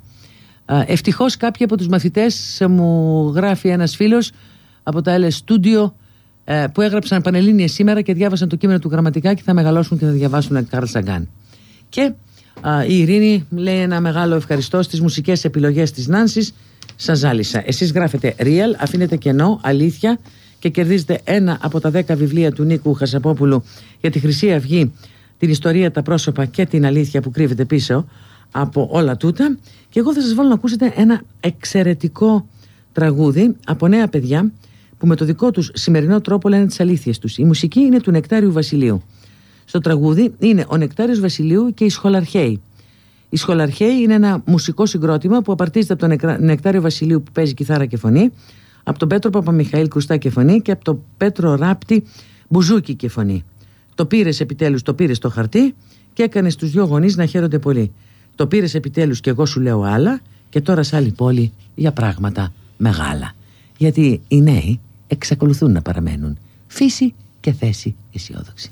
Ευτυχώς κάποιοι από τους μαθητές, μου γράφει ένας φίλος από τα L S Studio, που έγραψαν πανελλήνιες σήμερα και διάβασαν το κείμενο του γραμματικά και θα μεγαλώσουν και θα διαβάσουν Καρλ Σαγκάν. Και α, η Ειρήνη λέει ένα μεγάλο ευχαριστώ στις μουσικές επιλογές της Νάνσης. Σας ζάλισα. Εσείς γράφετε real, αφήνετε κενό, αλήθεια, και κερδίζετε ένα από τα δέκα βιβλία του Νίκου Χασαπόπουλου για τη Χρυσή Αυγή, την ιστορία, τα πρόσωπα και την αλήθεια που κρύβεται πίσω από όλα τούτα. Και εγώ θα σας βάλω να ακούσετε ένα εξαιρετικό τραγούδι από νέα παιδιά που με το δικό τους σημερινό τρόπο λένε τις αλήθειες τους. Η μουσική είναι του Νεκτάριου Βασιλείου. Στο τραγούδι είναι ο Νεκτάριος Βασιλείου και οι Σχολαρχαίοι. Οι Σχολαρχαίοι είναι ένα μουσικό συγκρότημα που απαρτίζεται από τον Νεκτάριο Βασιλείου που παίζει κιθάρα και φωνή, από τον Πέτρο Παπαμιχαήλ Κρουστά και φωνή και από τον Πέτρο Ράπτη Μπουζούκι και φωνή. Το πήρες επιτέλους, το πήρες στο χαρτί και έκανες τους δυο γονείς να χαίρονται πολύ. Το πήρες επιτέλους και εγώ σου λέω άλλα και τώρα σ' άλλη πόλη για πράγματα μεγάλα. Γιατί οι νέοι εξακολουθούν να παραμένουν φύση και θέση αισιόδοξη.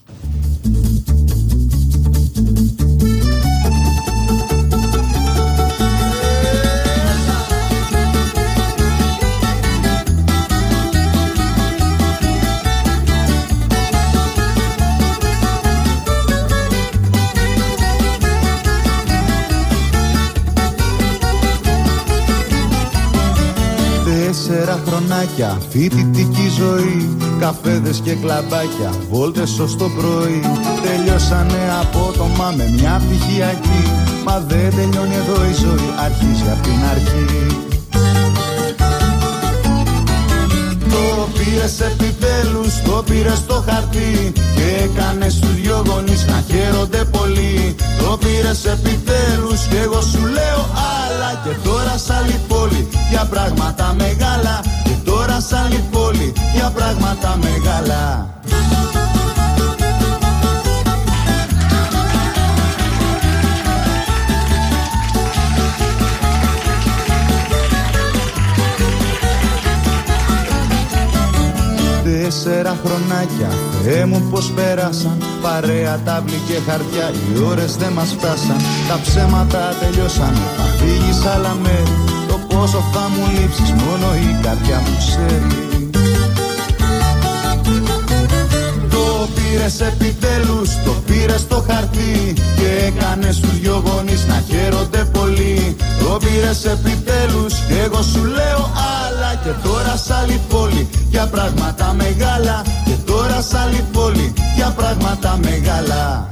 Τέσσερα χρονάκια, φοιτητική ζωή, καφέδες και κλαμπάκια, βόλτες ως το πρωί. Τελειώσανε απότομα με μια πτυχιακή, μα δεν τελειώνει εδώ η ζωή, αρχίζει απ' την αρχή. Το πήρες επιτέλους, το πήρες στο χαρτί και έκανες τους δυο γονείς να χαίρονται πολύ. Το πήρες επιτέλους και εγώ σου λέω άλλα και τώρα σ' άλλη πόλη για πράγματα μεγάλα. Και τώρα σ' πράγματα μεγάλα. Τέσσερα χρονάκια, Θεέ μου πως πέρασαν. Παρέα, τάβλη και χαρτιά, οι ώρες δεν μας φτάσαν. Τα ψέματα τελειώσαν, θα φύγεις άλλα μέρη. Το πόσο θα μου λείψεις μόνο η καρδιά μου ξέρει. Το πήρες επιτέλους, το πήρες στο χαρτί και έκανες τους δυο γονείς να χαίρονται πολύ. Το πήρες επιτέλους και εγώ σου λέω άλλα. Και τώρα σ' άλλη πόλη για πράγματα μεγάλα. Και τώρα σ' άλλη πόλη για πράγματα μεγάλα.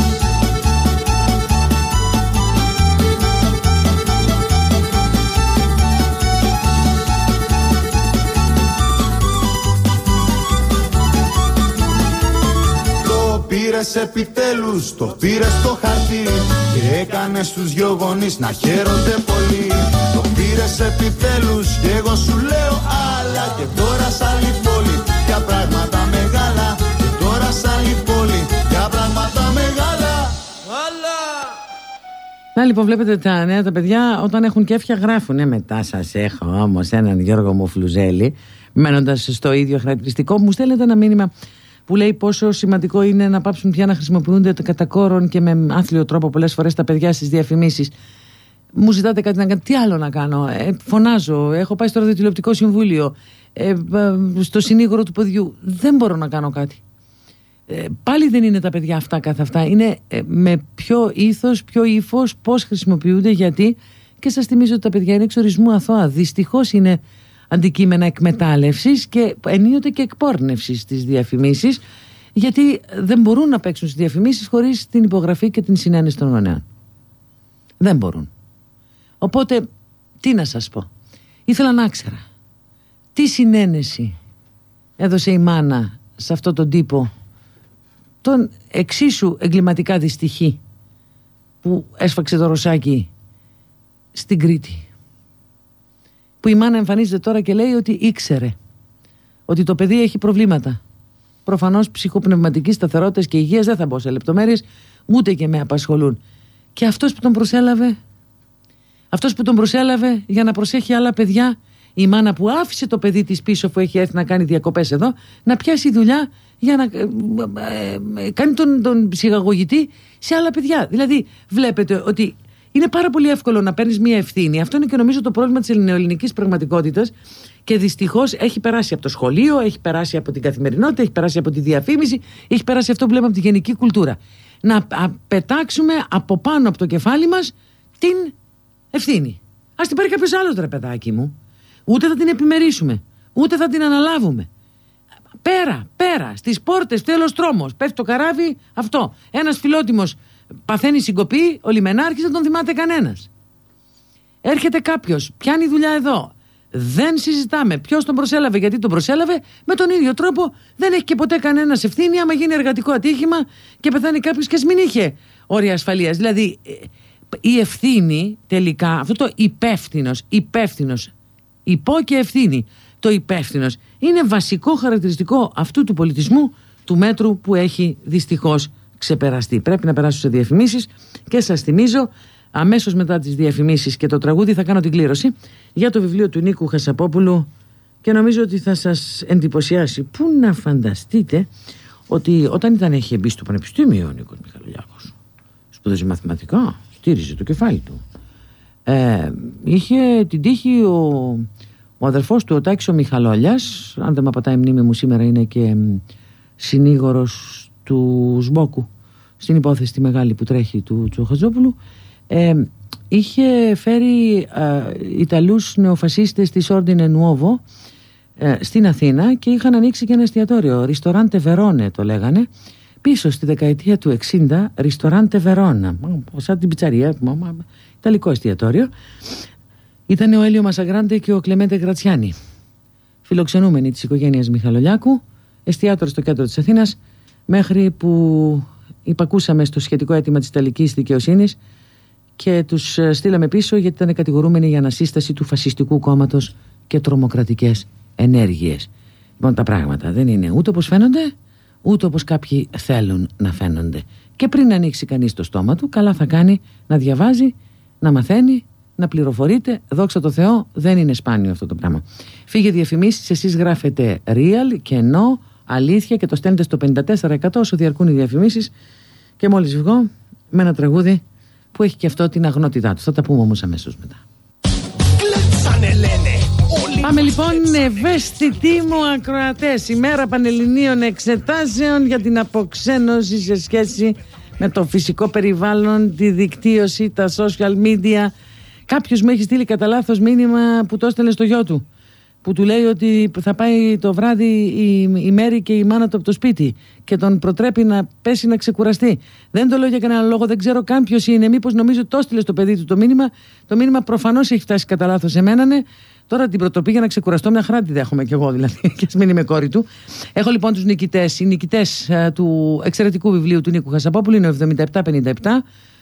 Το πήρες επιτέλους, το πήρες στο χαρτί και έκανες τους δυο γονείς να χαίρονται πολύ. Το πήρες επιτέλους και εγώ σου λέω άλλα. Και τώρα σ' άλλη πόλη για πράγματα μεγάλα. Και τώρα σ' άλλη πόλη για πράγματα μεγάλα. Άλλα. Να λοιπόν, βλέπετε τα νέα τα παιδιά όταν έχουν κέφια γράφουνε. Μετά σας έχω όμως έναν Γιώργο Μουφλουζέλη, μένοντας στο ίδιο χαρακτηριστικό. Μου στέλνετε ένα μήνυμα που λέει πόσο σημαντικό είναι να πάψουν πια να χρησιμοποιούνται κατά κόρον και με άθλιο τρόπο πολλές φορές τα παιδιά στις διαφημίσεις. Μου ζητάτε κάτι να κάνω. Τι άλλο να κάνω? Ε, φωνάζω. Έχω πάει στο ραδιοτηλεοπτικό συμβούλιο. Ε, στο συνήγορο του ποδιού. Δεν μπορώ να κάνω κάτι. Ε, πάλι δεν είναι τα παιδιά αυτά καθ' αυτά. Είναι ε, με ποιο ήθος, ποιο ύφος, πώς χρησιμοποιούνται, γιατί. Και σας θυμίζω ότι τα παιδιά είναι εξορισμού αθώα. Δυστυχώς είναι αντικείμενα εκμετάλλευσης και ενίοτε και εκπόρνευσης στις διαφημίσεις, γιατί δεν μπορούν να παίξουν στις διαφημίσεις χωρίς την υπογραφή και την συνένεση των γονέων. Δεν μπορούν. Οπότε, τι να σας πω. Ήθελα να ξέρα τι συνένεση έδωσε η μάνα σε αυτόν τον τύπο, τον εξίσου εγκληματικά δυστυχή που έσφαξε το Ρωσάκι στην Κρήτη. Που η μάνα εμφανίζεται τώρα και λέει ότι ήξερε ότι το παιδί έχει προβλήματα. Προφανώς ψυχοπνευματικής σταθερότητας και υγείας, δεν θα μπω σε λεπτομέρειες, ούτε και με απασχολούν. Και αυτός που τον προσέλαβε, αυτός που τον προσέλαβε για να προσέχει άλλα παιδιά, η μάνα που άφησε το παιδί της πίσω που έχει έρθει να κάνει διακοπές εδώ, να πιάσει δουλειά για να ε, ε, ε, κάνει τον, τον ψυχαγωγητή σε άλλα παιδιά. Δηλαδή βλέπετε ότι είναι πάρα πολύ εύκολο να παίρνεις μία ευθύνη. Αυτό είναι και νομίζω το πρόβλημα της ελληνικής πραγματικότητας και δυστυχώς έχει περάσει από το σχολείο, έχει περάσει από την καθημερινότητα, έχει περάσει από τη διαφήμιση, έχει περάσει αυτό που λέμε από τη γενική κουλτούρα. Να α, πετάξουμε από πάνω από το κεφάλι μας την ευθύνη. Ας την πάρει κάποιος άλλος, ρε παιδάκι μου. Ούτε θα την επιμερίσουμε, ούτε θα την αναλάβουμε. Πέρα, πέρα, στις πόρτες, τέλος τρόμος. Πέφτει το καράβι, αυτό. Ένας φιλότιμος παθαίνει συγκοπή, ο λιμενάρχης δεν τον θυμάται κανένας. Έρχεται κάποιος, πιάνει δουλειά εδώ. Δεν συζητάμε ποιος τον προσέλαβε, γιατί τον προσέλαβε. Με τον ίδιο τρόπο δεν έχει και ποτέ κανένας ευθύνη άμα γίνει εργατικό ατύχημα και πεθάνει κάποιος και ας μην είχε όρια ασφαλείας. Δηλαδή η ευθύνη τελικά, αυτό το υπεύθυνος, υπεύθυνος, υπό και ευθύνη, το υπεύθυνος είναι βασικό χαρακτηριστικό αυτού του πολιτισμού του μέτρου που έχει δυστυχώς ξεπεραστεί. Πρέπει να περάσω σε διαφημίσεις και σας θυμίζω αμέσως μετά τις διαφημίσεις και το τραγούδι θα κάνω την κλήρωση για το βιβλίο του Νίκου Χασαπόπουλου και νομίζω ότι θα σας εντυπωσιάσει. Πού να φανταστείτε ότι όταν ήταν έχει μπει στο πανεπιστήμιο ο Νίκος Μιχαλολιάκος, σπούδαζε μαθηματικά, στήριζε το κεφάλι του, ε, είχε την τύχη ο, ο αδερφός του ο Τάκης ο Μιχαλόλιας, αν δεν με απατάει η μνήμη μου σήμερα είναι και συνήγορος του Σμπόκου στην υπόθεση τη μεγάλη που τρέχει του Τσοχατζόπουλου, ε, είχε φέρει ε, Ιταλούς νεοφασίστες της Ordine Nuovo ε, στην Αθήνα και είχαν ανοίξει και ένα εστιατόριο, Ριστοράντε Βερόνε το λέγανε, πίσω στη δεκαετία του εξήντα, Ριστοράντε Βερόνα, σαν την πιτσαρία, ιταλικό εστιατόριο. Ήταν ο Έλιο Μασαγκράντε και ο Κλεμέντε Γρατσιάνι, φιλοξενούμενοι της οικογένειας Μιχαλολιάκου, εστιατόριο στο κέντρο της Αθήνας, μέχρι που υπακούσαμε στο σχετικό αίτημα της Ιταλικής δικαιοσύνης και τους στείλαμε πίσω γιατί ήταν κατηγορούμενοι για ανασύσταση του φασιστικού κόμματος και τρομοκρατικές ενέργειες. Λοιπόν, τα πράγματα δεν είναι ούτε όπως φαίνονται, ούτε όπως κάποιοι θέλουν να φαίνονται. Και πριν ανοίξει κανείς το στόμα του, καλά θα κάνει να διαβάζει, να μαθαίνει, να πληροφορείτε. Δόξα τω Θεώ, δεν είναι σπάνιο αυτό το πράγμα. Φύγε διαφημίσεις, εσείς γράφετε real, κενό, αλήθεια και το στέλνετε στο πενήντα τέσσερα τοις εκατό όσο διαρκούν οι διαφημίσεις. Και μόλις βγω με ένα τραγούδι που έχει και αυτό την αγνότητά του. Θα τα πούμε όμως αμέσως μετά. Πάμε λοιπόν, ευαίσθητοι μου ακροατές, ημέρα Πανελληνίων Εξετάσεων για την αποξένωση σε σχέση με το φυσικό περιβάλλον, τη δικτύωση, τα social media. Κάποιος μου έχει στείλει κατά λάθος μήνυμα που το έστελνε στο γιο του, που του λέει ότι θα πάει το βράδυ η, η Μέρη και η μάνα του από το σπίτι και τον προτρέπει να πέσει να ξεκουραστεί. Δεν το λέω για κανένα λόγο, δεν ξέρω καν ποιος είναι. Μήπως νομίζω ότι το έστειλε στο παιδί του το μήνυμα. Το μήνυμα προφανώς έχει φτάσει κατά λάθος σε μένα. Ναι. Τώρα την προτροπή για να ξεκουραστώ, μια χαρά τη δέχομαι κι εγώ δηλαδή, και ας μην είμαι κόρη του. Έχω λοιπόν τους νικητές. Οι νικητές uh, του εξαιρετικού βιβλίου του Νίκου Χασαπόπουλου είναι ο εβδομήντα επτά πενήντα επτά,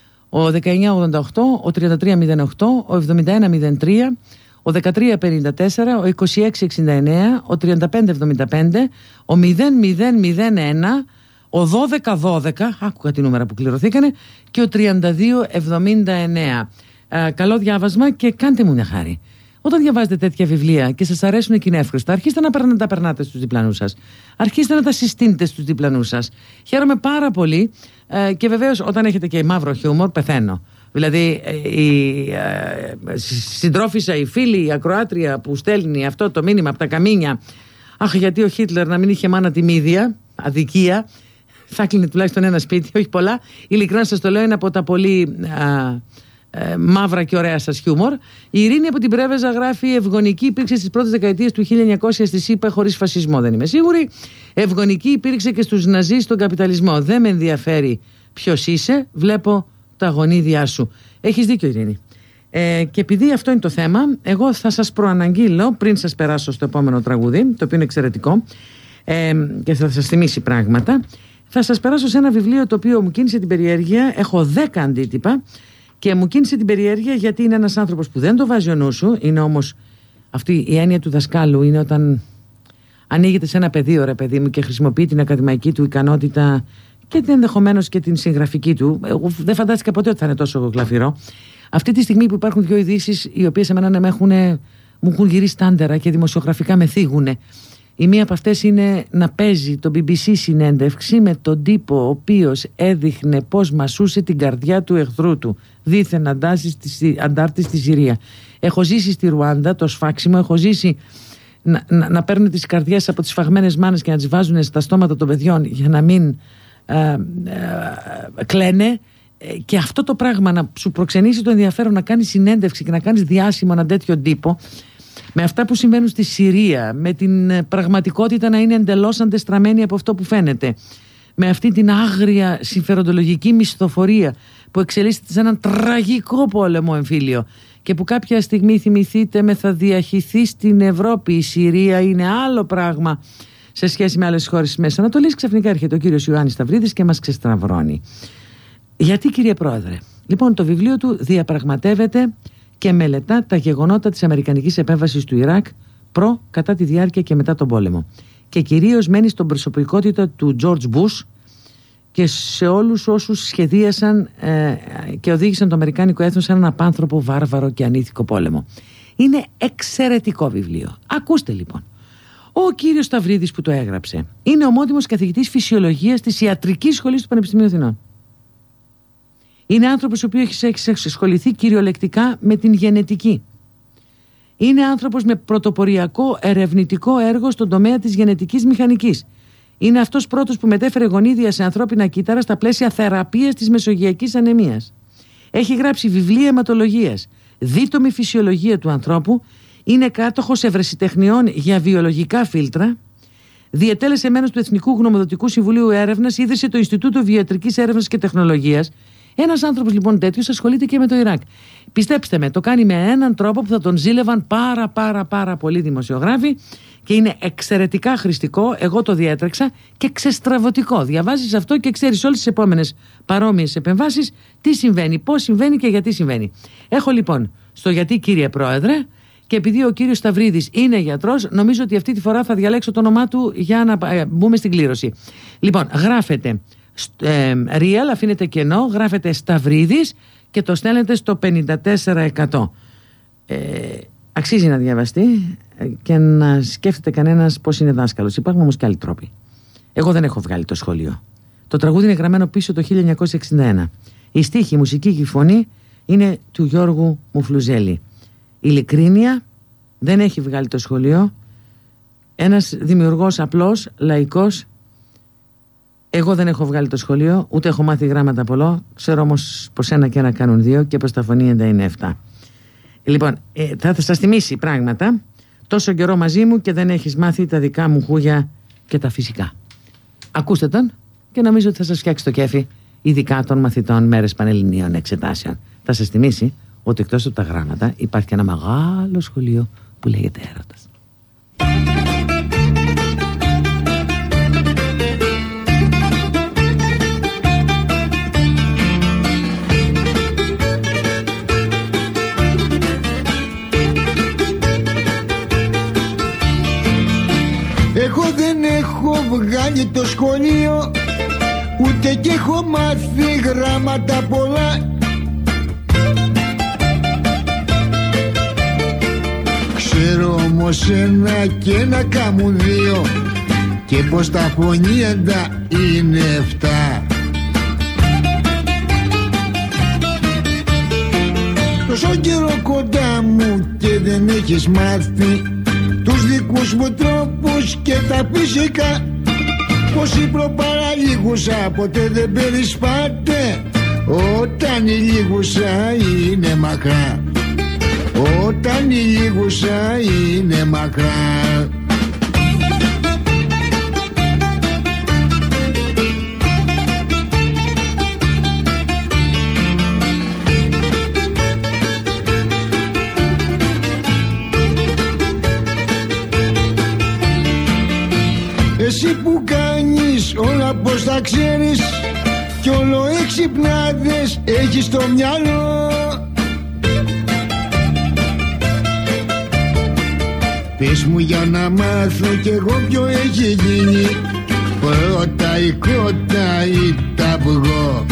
ο δεκαεννιά ογδόντα οκτώ, ο τριάντα τρία μηδέν οκτώ, ο εβδομήντα ένα μηδέν τρία, ο δεκατρία πενήντα τέσσερα, ο είκοσι έξι εξήντα εννέα, ο τριάντα πέντε εβδομήντα πέντε, ο μηδέν μηδέν μηδέν ένα, ο δώδεκα δώδεκα, άκουγα τη νούμερα που κληρωθήκανε, και ο τριάντα δύο εβδομήντα εννέα. Uh, καλό διάβασμα και κάντε μου μια χάρη. Όταν διαβάζετε τέτοια βιβλία και σας αρέσουν και είναι εύχριστα, αρχίστε να, να τα περνάτε στους διπλανούς σας. Αρχίστε να τα συστήνετε στους διπλανούς σας. Χαίρομαι πάρα πολύ ε, και βεβαίως όταν έχετε και μαύρο χιούμορ, πεθαίνω. Δηλαδή η ε, συντρόφισσα, η φίλη, η ακροάτρια που στέλνει αυτό το μήνυμα από τα καμίνια, αχ, γιατί ο Χίτλερ να μην είχε μάνα τη μύδια, αδικία, θα κλείνει τουλάχιστον ένα σπίτι, όχι πολλά. Ειλικρινά σας το λέω, είναι από τα πολύ α, Ε, μαύρα και ωραία σας χιούμορ. Η Ειρήνη από την Πρέβεζα γράφει: ευγονική υπήρξε στις πρώτες δεκαετίες του χίλια εννιακόσια στη ΣΥΠΑ χωρίς φασισμό. Δεν είμαι σίγουρη. Ευγονική υπήρξε και στους Ναζί στον καπιταλισμό. Δεν με ενδιαφέρει ποιος είσαι, βλέπω τα γονίδια σου. Έχεις δίκιο, Ειρήνη. Ε, και επειδή αυτό είναι το θέμα, εγώ θα σας προαναγγείλω πριν σας περάσω στο επόμενο τραγούδι, το οποίο είναι εξαιρετικό ε, και θα σας θυμίσει πράγματα. Θα σας περάσω σε ένα βιβλίο το οποίο μου κίνησε την περιέργεια. Έχω δέκα αντίτυπα. Και μου κίνησε την περιέργεια γιατί είναι ένας άνθρωπος που δεν το βάζει ο νου σου. Είναι όμως αυτή η έννοια του δασκάλου. Είναι όταν ανοίγεται σε ένα πεδίο, ρε παιδί μου, και χρησιμοποιεί την ακαδημαϊκή του ικανότητα και ενδεχομένως και την συγγραφική του. Εγώ δεν φαντάστηκα ποτέ ότι θα είναι τόσο γλαφυρό. Αυτή τη στιγμή που υπάρχουν δύο ειδήσεις οι οποίες εμένα με έχουν, μου έχουν γυρίσει τάντερα και δημοσιογραφικά με θίγουνε. Η μία από αυτές είναι να παίζει το μπι μπι σι συνέντευξη με τον τύπο ο οποίος έδειχνε πως μασούσε την καρδιά του εχθρού του, δίθεν αντάρτη στη Συρία. Έχω ζήσει στη Ρουάντα το σφάξιμο, έχω ζήσει να, να, να παίρνουν τις καρδιές από τις φαγμένες μάνες και να τις βάζουν στα στόματα των παιδιών για να μην ε, ε, ε, κλαίνε. Και αυτό το πράγμα να σου προξενήσει το ενδιαφέρον να κάνεις συνέντευξη και να κάνεις διάσημο έναν τέτοιο τύπο, με αυτά που συμβαίνουν στη Συρία, με την πραγματικότητα να είναι εντελώς αντεστραμμένη από αυτό που φαίνεται, με αυτή την άγρια συμφεροντολογική μισθοφορία που εξελίσσεται σε έναν τραγικό πόλεμο εμφύλιο και που κάποια στιγμή, θυμηθείτε με, θα διαχυθεί στην Ευρώπη. Η Συρία είναι άλλο πράγμα σε σχέση με άλλες χώρες της Μέσης Ανατολής. Ξαφνικά έρχεται ο κύριος Ιωάννης Σταυρίδης και μας ξεστραβρώνει. Γιατί, κύριε Πρόεδρε? Λοιπόν, το βιβλίο του διαπραγματεύεται και μελετά τα γεγονότα της αμερικανικής επέμβασης του Ιράκ προ, κατά τη διάρκεια και μετά τον πόλεμο. Και κυρίως μένει στον προσωπικότητα του George Bush και σε όλους όσους σχεδίασαν ε, και οδήγησαν το αμερικάνικο έθνος σε έναν απάνθρωπο, βάρβαρο και ανήθικο πόλεμο. Είναι εξαιρετικό βιβλίο. Ακούστε λοιπόν. Ο κύριος Σταυρίδης που το έγραψε είναι ομότιμος καθηγητής φυσιολογίας της Ιατρικής Σχολής του Πανεπιστημίου Αθηνών. Είναι άνθρωπος ο οποίος έχει ασχοληθεί κυριολεκτικά με την γενετική. Είναι άνθρωπος με πρωτοποριακό ερευνητικό έργο στον τομέα της γενετικής μηχανικής. Είναι αυτός πρώτος που μετέφερε γονίδια σε ανθρώπινα κύτταρα στα πλαίσια θεραπείας της μεσογειακής ανεμίας. Έχει γράψει βιβλία αιματολογίας, δίτομη φυσιολογία του ανθρώπου, είναι κάτοχος ευρεσιτεχνιών για βιολογικά φίλτρα, διετέλεσε μέλος του Εθνικού Γνωμοδοτικού Συμβουλίου Έρευνας, ίδρυσε το Ινστιτούτο Βιοιατρικής Έρευνας και Τεχνολογίας. Ένας άνθρωπος λοιπόν τέτοιος ασχολείται και με το Ιράκ. Πιστέψτε με, το κάνει με έναν τρόπο που θα τον ζήλευαν πάρα πάρα πάρα πολλοί δημοσιογράφοι και είναι εξαιρετικά χρηστικό. Εγώ το διέτρεξα και ξεστραβωτικό. Διαβάζεις αυτό και ξέρεις όλες τις επόμενες παρόμοιες επεμβάσεις τι συμβαίνει, πώς συμβαίνει και γιατί συμβαίνει. Έχω λοιπόν στο γιατί, κύριε Πρόεδρε, Και επειδή ο κύριος Σταυρίδης είναι γιατρός, νομίζω ότι αυτή τη φορά θα διαλέξω το όνομά του για να ε, μπούμε στην κλήρωση. Λοιπόν, γράφετε ε, real, αφήνετε κενό, γράφετε Σταυρίδης και το στέλνετε στο πενήντα τέσσερα εκατό. Ε, αξίζει να διαβαστεί και να σκέφτεται κανένας πώς είναι δάσκαλος. Υπάρχουν όμως και άλλοι τρόποι. Εγώ δεν έχω βγάλει το σχολείο. Το τραγούδι είναι γραμμένο πίσω το χίλια εννιακόσια εξήντα ένα. Η στίχη, η μουσική και η φωνή είναι του Γιώργου Μουφλουζέλη. Ειλικρίνεια, δεν έχει βγάλει το σχολείο. Ένας δημιουργός απλός, λαϊκός. Εγώ δεν έχω βγάλει το σχολείο, ούτε έχω μάθει γράμματα πολλό. Ξέρω όμως πως ένα και ένα κάνουν δύο και πως τα φωνήεντα είναι εφτά. Λοιπόν, ε, θα, θα σας θυμίσει πράγματα. Τόσο καιρό μαζί μου και δεν έχεις μάθει τα δικά μου χούγια και τα φυσικά. Ακούστε τον και νομίζω ότι θα σας φτιάξει το κέφι, ειδικά των μαθητών μέρες πανελληνίων εξετάσεων. Θα σας θυμίσει ότι εκτός από τα γράμματα υπάρχει και ένα μεγάλο σχολείο που λέγεται έρωτας. Εγώ δεν έχω βγάλει το σχολείο, ούτε και έχω μάθει γράμματα πολλά. Ξέρω όμως ένα και ένα κάμουν δύο, και πως τα φωνήεντα είναι εφτά. Τόσο καιρό κοντά μου και δεν έχεις μάθει τους δικούς μου τρόπους και τα φυσικά. Πως η προπαραλίγουσα ποτέ δεν περισπάται όταν η λίγουσα είναι μακρά. Όταν η λίγουσα είναι μακρά. Εσύ που κάνεις όλα πως τα ξέρεις κι όλο έξυπνάδες έχεις στο μυαλό. Πες μου για να μάθω κι εγώ ποιο έχει γίνει, πρώτα η κότα ή τα αυγό.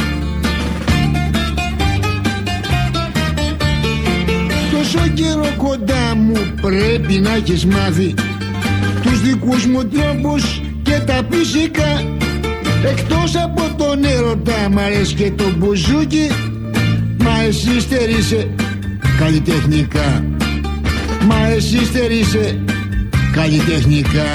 Τόσο καιρό κοντά μου πρέπει να έχεις μάθει τους δικούς μου τρόπους και τα φυσικά. Εκτός από τον έρωτα μ' αρέσει και το μπουζούκι, μα εσύ στερείσαι καλλιτεχνικά. Μα εσύ στερείσαι καλλιτεχνικά.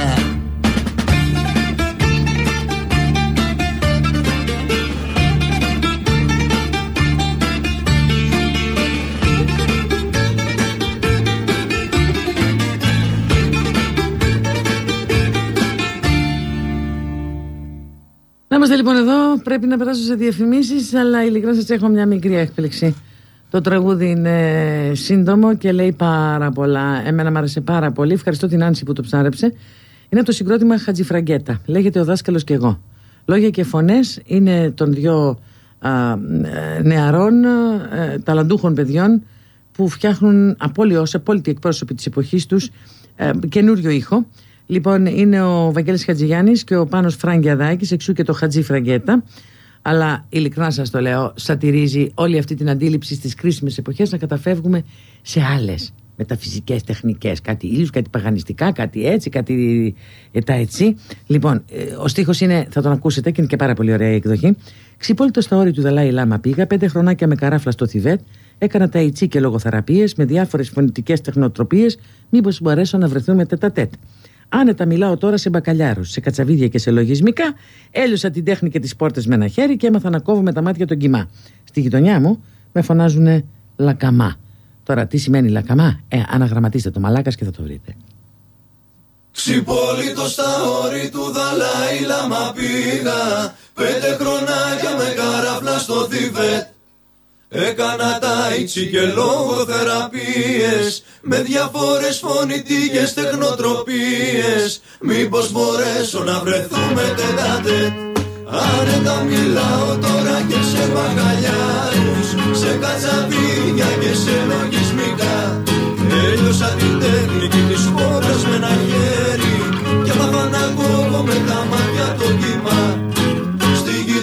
Να είμαστε λοιπόν εδώ, πρέπει να περάσω σε διαφημίσεις, αλλά ειλικρινά σας έχω μια μικρή έκπληξη. Το τραγούδι είναι σύντομο και λέει πάρα πολλά. Εμένα μου άρεσε πάρα πολύ. Ευχαριστώ την Άνση που το ψάρεψε. Είναι από το συγκρότημα Χατζηφραγκέτα. Λέγεται Ο Δάσκαλος και εγώ. Λόγια και φωνές είναι των δυο α, νεαρών α, ταλαντούχων παιδιών που φτιάχνουν απόλυτοι, απόλυτοι εκπρόσωποι της εποχής τους α, καινούριο ήχο. Λοιπόν, είναι ο Βαγγέλης Χατζηγιάννης και ο Πάνος Φραγκιαδάκης, εξού και το Χατζηφραγκέτα. Αλλά ειλικρινά σας το λέω, σατυρίζει όλη αυτή την αντίληψη στις κρίσιμες εποχές να καταφεύγουμε σε άλλες μεταφυσικές τεχνικές. Κάτι ήλιους, κάτι παγανιστικά, κάτι έτσι, κάτι ε, τα έτσι. Λοιπόν, ε, ο στίχος είναι, θα τον ακούσετε και είναι και πάρα πολύ ωραία η εκδοχή. Ξυπόλυτο στα όρη του Δαλάη Λάμα πήγα, πέντε χρονάκια με καράφλα στο Θιβέτ. Έκανα τα ιτσί και λογοθεραπείες με διάφορες φωνητικές τεχνοτροπίες. Μήπως μπορέσω να βρεθούμε τέτα-τέτ. Άνετα μιλάω τώρα σε μπακαλιάρους, σε κατσαβίδια και σε λογισμικά. Έλειωσα την τέχνη και τις πόρτες με ένα χέρι και έμαθα να κόβω με τα μάτια τον κιμά. Στη γειτονιά μου με φωνάζουνε λακαμά. Τώρα τι σημαίνει λακαμά? Ε, αναγραμματίστε το μαλάκας και θα το βρείτε. Ξυπόλυτο στα όρη του Δαλάη Λάμα πήγα, πέντε χρονάκια με καράφλα στο Θιβέτ. Έκανα τάιτσι και λογοθεραπείες με διάφορες φωνητικές τεχνοτροπίες. Μήπως μπορέσω να βρεθούμε τετάτε. Άνετα μιλάω τώρα και σε μπακαλιάρους, σε κατσαβίδια και σε λογισμικά. Έλειωσα την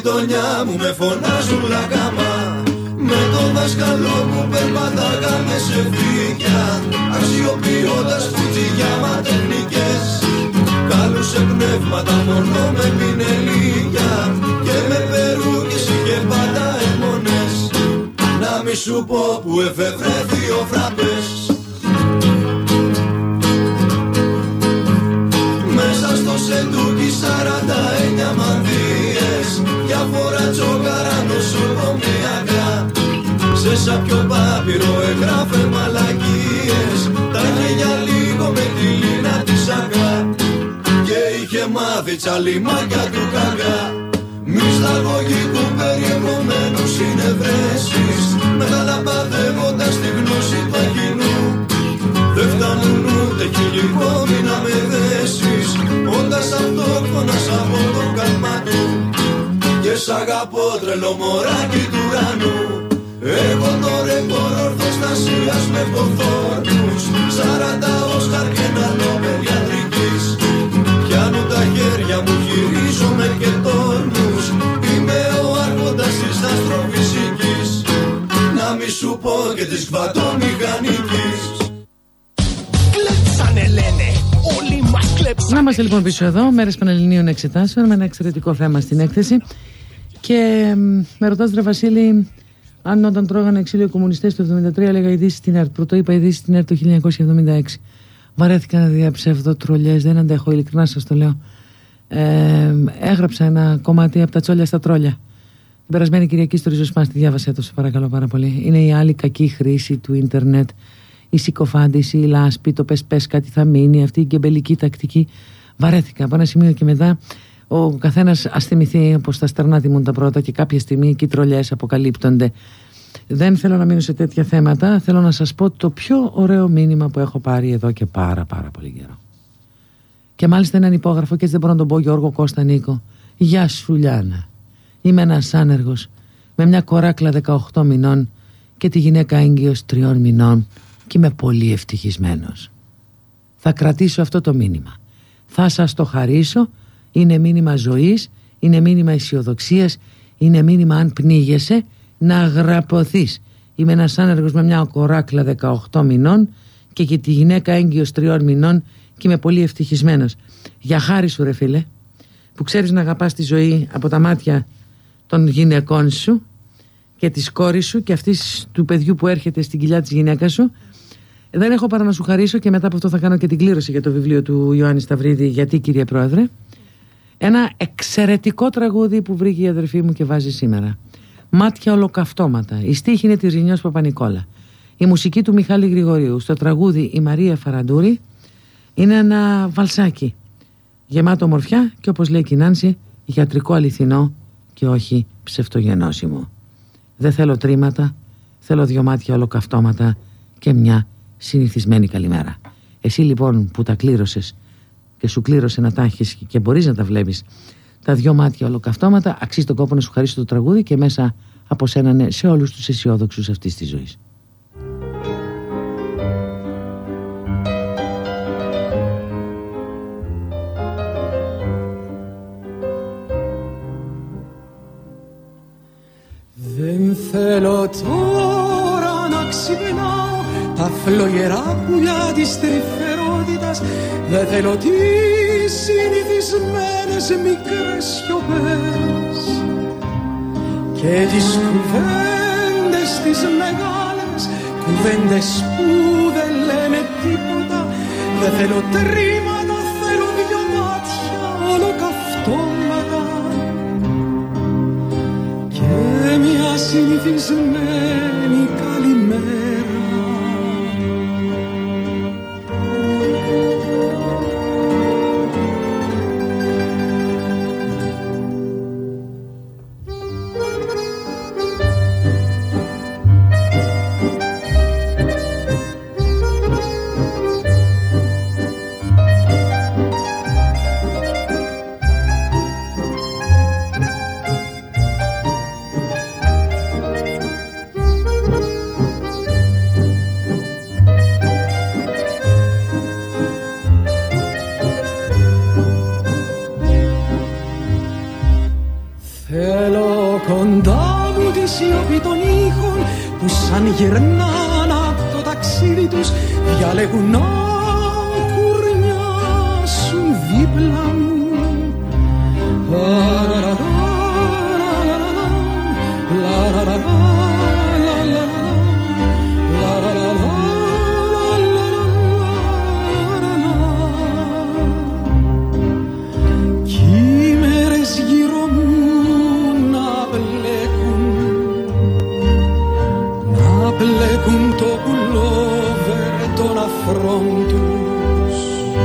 γειτονιά μου με φωνάζουν λακάμα. Με τον δάσκαλό μου περπατάγαμε σε φύκια, αξιοποιώντας φουτζιγιά τεχνικές. Κάλουσε πνεύματα μόνο με πινελίγια και με περούκες είχε πάντα αιμονές. Να μη σου πω που εφευρέθη ο φραπές. Μέσα στο σεντούκι σαράντα εννιά μανδύες, διάφορα τσόκαρα νοσοκομιακά. Σε σαπιο πάπυρο εγγράφε μαλακίες, τα χέρια λίγο με τη λίνα της αγκά. Και είχε μάθει τσαλιμάκια του κακά, μυσταγωγικού περιεχομένου συνευρέσεις, μεταλαμπαδεύοντας τη γνώση του αγγινού. Δεν φτάνουν ούτε χιλικόμοι να με δέσεις, όντας αυτόχθονας από το καλμά του. Και σ' αγαπώ τρελό μωράκι του ουρανού. Έχω το ρεκόρ ορθοστασίας με ποθόρνους, σαράντα Όσκαρ και ένα Νόμπελ ιατρικής. Πιάνω τα χέρια μου, γυρίζομαι και τόρνους, είμαι ο άρχοντας της αστροφυσικής. Να μη σου πω και της κβατομηχανικής. Κλέψανε λένε, όλοι μας κλέψανε. Να είμαστε λοιπόν πίσω εδώ, μέρες Πανελληνίων εξετάσεων, με ένα εξαιρετικό θέμα στην έκθεση. Και με ρωτάς ρε Βασίλη, αν όταν τρώγανε ξύλο οι κομμουνιστές το εβδομήντα τρία έλεγα ειδήσεις στην ΕΡΤ. Πρωτό είπα ειδήσεις στην ΕΡΤ το χίλια εννιακόσια εβδομήντα έξι. Βαρέθηκα να διαψεύδω τρολιές, δεν αντέχω, ειλικρινά σας το λέω. Ε, έγραψα ένα κομμάτι από τα τσόλια στα τρόλια. Την περασμένη Κυριακή στο Ριζοσπάστη, διάβασέ το, σε παρακαλώ πάρα πολύ. Είναι η άλλη κακή χρήση του ίντερνετ, η συκοφάντηση, η λάσπη, το πες πες κάτι θα μείνει, αυτή η γκεμπελική τακτική. Βαρέθηκα από ένα σημείο και μετά. Ο καθένας ας θυμηθεί πως τα στερνά τιμούν τα πρώτα και κάποια στιγμή εκεί οι τρολιές αποκαλύπτονται. Δεν θέλω να μείνω σε τέτοια θέματα. Θέλω να σας πω το πιο ωραίο μήνυμα που έχω πάρει εδώ και πάρα πάρα πολύ καιρό. Και μάλιστα είναι ανυπόγραφο και έτσι δεν μπορώ να τον πω. Γιώργο Κώστα Νίκο. Γεια σου Λιάνα. Είμαι ένας άνεργος με μια κοράκλα δεκαοκτώ μηνών και τη γυναίκα έγκυος τριών μηνών και είμαι πολύ ευτυχισμένος. Θα κρατήσω αυτό το μήνυμα. Θα σας το χαρίσω. Είναι μήνυμα ζωής, είναι μήνυμα αισιοδοξίας, είναι μήνυμα αν πνίγεσαι να αγραπωθείς. Είμαι ένας άνεργος με μια κοράκλα δεκαοκτώ μηνών και και τη γυναίκα έγκυος τριών μηνών και είμαι πολύ ευτυχισμένος. Για χάρη σου ρε φίλε, που ξέρεις να αγαπάς τη ζωή από τα μάτια των γυναικών σου και της κόρης σου και αυτής του παιδιού που έρχεται στην κοιλιά της γυναίκας σου. Δεν έχω παρά να σου χαρίσω και μετά από αυτό θα κάνω και την κλήρωση για το βιβλίο του Ιωάννη Σταυρίδη. Γιατί κύριε Πρόεδρε? Ένα εξαιρετικό τραγούδι που βρήκε η αδερφή μου και βάζει σήμερα. Μάτια ολοκαυτώματα. Η στίχη είναι της Ρινιός Παπανικόλα. Η μουσική του Μιχάλη Γρηγορίου. Στο τραγούδι η Μαρία Φαραντούρη. Είναι ένα βαλσάκι γεμάτο ομορφιά και όπως λέει και η Νάνση, γιατρικό αληθινό και όχι ψευτογενώσιμο. Δεν θέλω τρίματα, θέλω δυο μάτια ολοκαυτώματα και μια συνηθισμένη καλημέρα. Εσύ λοιπόν που τα κλήρωσες και σου κλήρωσε να τα έχεις και μπορείς να τα βλέπεις τα δυο μάτια ολοκαυτώματα, αξίζει τον κόπο να σου χαρίσω το τραγούδι και μέσα από σένα ναι, σε όλους τους αισιόδοξους αυτής της ζωής. Δεν θέλω τώρα να ξυπνάω τα φλογερά πουλιά της τρυφερότητας. Δεν θέλω τις συνηθισμένες μικρές σιωπές και τις κουβέντες τις μεγάλες, κουβέντες που δεν λένε τίποτα. Δεν θέλω τρίματα, θέλω δυο μάτια ολοκαυτώματα και μια συνηθισμένη καλημέρα. Θέλω κοντά μου τη σιωπή των ήχων που σαν γυρνάν από το ταξίδι τους διαλέγουν να κουρνιάσουν δίπλα μου. Μπλέκουν το πουλόβερ των αφρών τους.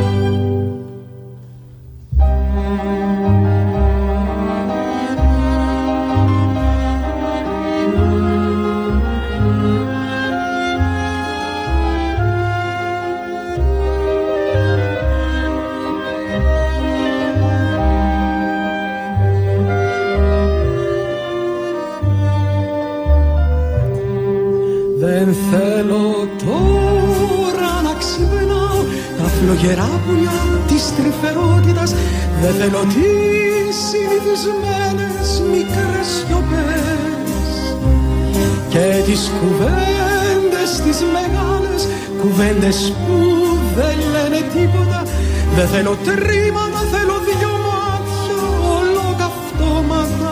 Δεν θέλω τώρα να ξυπνάω τα φλογερά πουλιά της τρυφερότητας. Δεν θέλω τις συνηθισμένες μικρές σιωπές και τις κουβέντες τις μεγάλες, κουβέντες που δεν λένε τίποτα. Δεν θέλω τρίματα, θέλω δυο μάτια ολοκαυτώματα.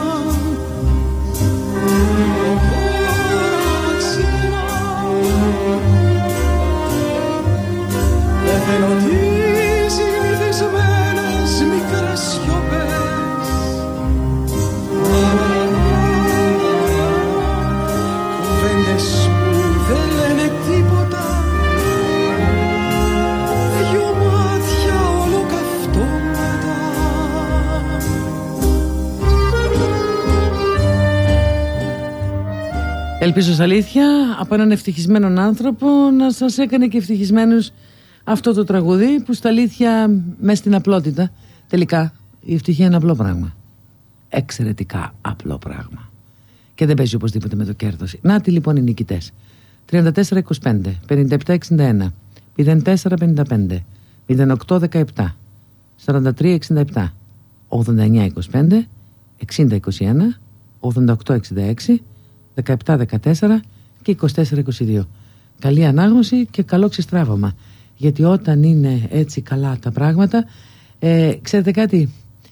Δεν θέλω τις συνηθισμένες μικρές σιωπές, κουβέντες που δεν λένε τίποτα, δυο μάτια ολοκαυτώματα. Ελπίζω σ' αλήθεια από έναν ευτυχισμένον άνθρωπο να σας έκανε και ευτυχισμένους αυτό το τραγούδι που στα αλήθεια μες στην απλότητα τελικά η ευτυχία είναι απλό πράγμα. Εξαιρετικά απλό πράγμα. Και δεν παίζει οπωσδήποτε με το κέρδος. Νάτοι λοιπόν οι νικητές. τριάντα τέσσερα είκοσι πέντε, πενήντα επτά εξήντα ένα, μηδέν τέσσερα πενήντα πέντε, μηδέν οκτώ δεκαεπτά, σαράντα τρία εξήντα επτά, ογδόντα εννιά είκοσι πέντε, εξήντα είκοσι ένα, ογδόντα οκτώ εξήντα έξι, δεκαεπτά δεκατέσσερα και είκοσι τέσσερα είκοσι δύο. Καλή ανάγνωση και καλό ξεστράβωμα. Γιατί όταν είναι έτσι καλά τα πράγματα, ε, ξέρετε κάτι,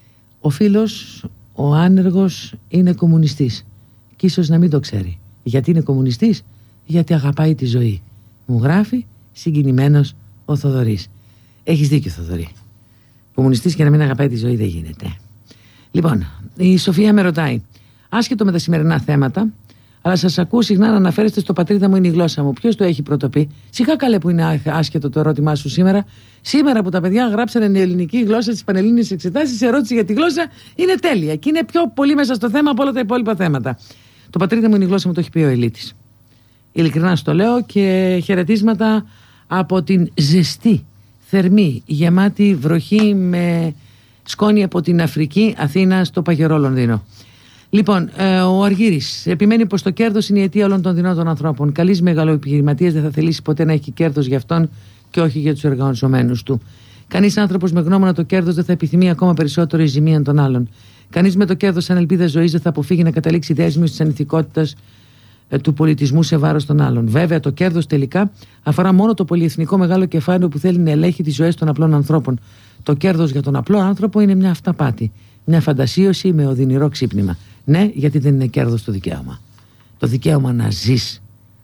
ο φίλος, ο άνεργος είναι κομμουνιστής και ίσως να μην το ξέρει. Γιατί είναι κομμουνιστής? Γιατί αγαπάει τη ζωή. Μου γράφει συγκινημένος ο Θοδωρής. Έχεις δίκιο, Θοδωρή. Κομμουνιστής και να μην αγαπάει τη ζωή δεν γίνεται. Λοιπόν, η Σοφία με ρωτάει, άσχετο με τα σημερινά θέματα, αλλά σας ακούω συχνά να αναφέρεστε στο πατρίδα μου είναι η γλώσσα μου. Ποιος το έχει πρωτοπεί? Σιγά καλέ που είναι άσχετο το ερώτημά σου σήμερα. Σήμερα που τα παιδιά γράψανε η ελληνική γλώσσα στις πανελλήνιες εξετάσεις, η ερώτηση για τη γλώσσα είναι τέλεια και είναι πιο πολύ μέσα στο θέμα από όλα τα υπόλοιπα θέματα. Το πατρίδα μου είναι η γλώσσα μου, το έχει πει ο Ελίτης. Ειλικρινά στο λέω και χαιρετίσματα από την ζεστή, θερμή, γεμάτη βροχή με σκόνη από την Αφρική, Αθήνα στο παγερό Λονδίνο. Λοιπόν, ε, ο Αργύρης επιμένει πως το κέρδος είναι η αιτία όλων των δεινών των ανθρώπων. Καλής μεγαλοεπιχειρηματίας δεν θα θελήσει ποτέ να έχει κέρδος για αυτόν και όχι για τους εργαζομένους του. Κανείς άνθρωπος με γνώμονα το κέρδος δεν θα επιθυμεί ακόμα περισσότερο η ζημία των άλλων. Κανείς με το κέρδος σαν ελπίδα ζωής δεν θα αποφύγει να καταλήξει δέσμιος της ανηθικότητας ε, του πολιτισμού σε βάρος των άλλων. Βέβαια, το κέρδος τελικά αφορά μόνο το πολυεθνικό μεγάλο κεφάλαιο που θέλει να ελέγχει τις ζωές των απλών ανθρώπων. Το κέρδος για τον απλό άνθρωπο είναι μια αυταπάτη. Μια φαντασίωση με οδυνηρό ξύπνημα. Ναι, γιατί δεν είναι κέρδος το δικαίωμα. Το δικαίωμα να ζεις.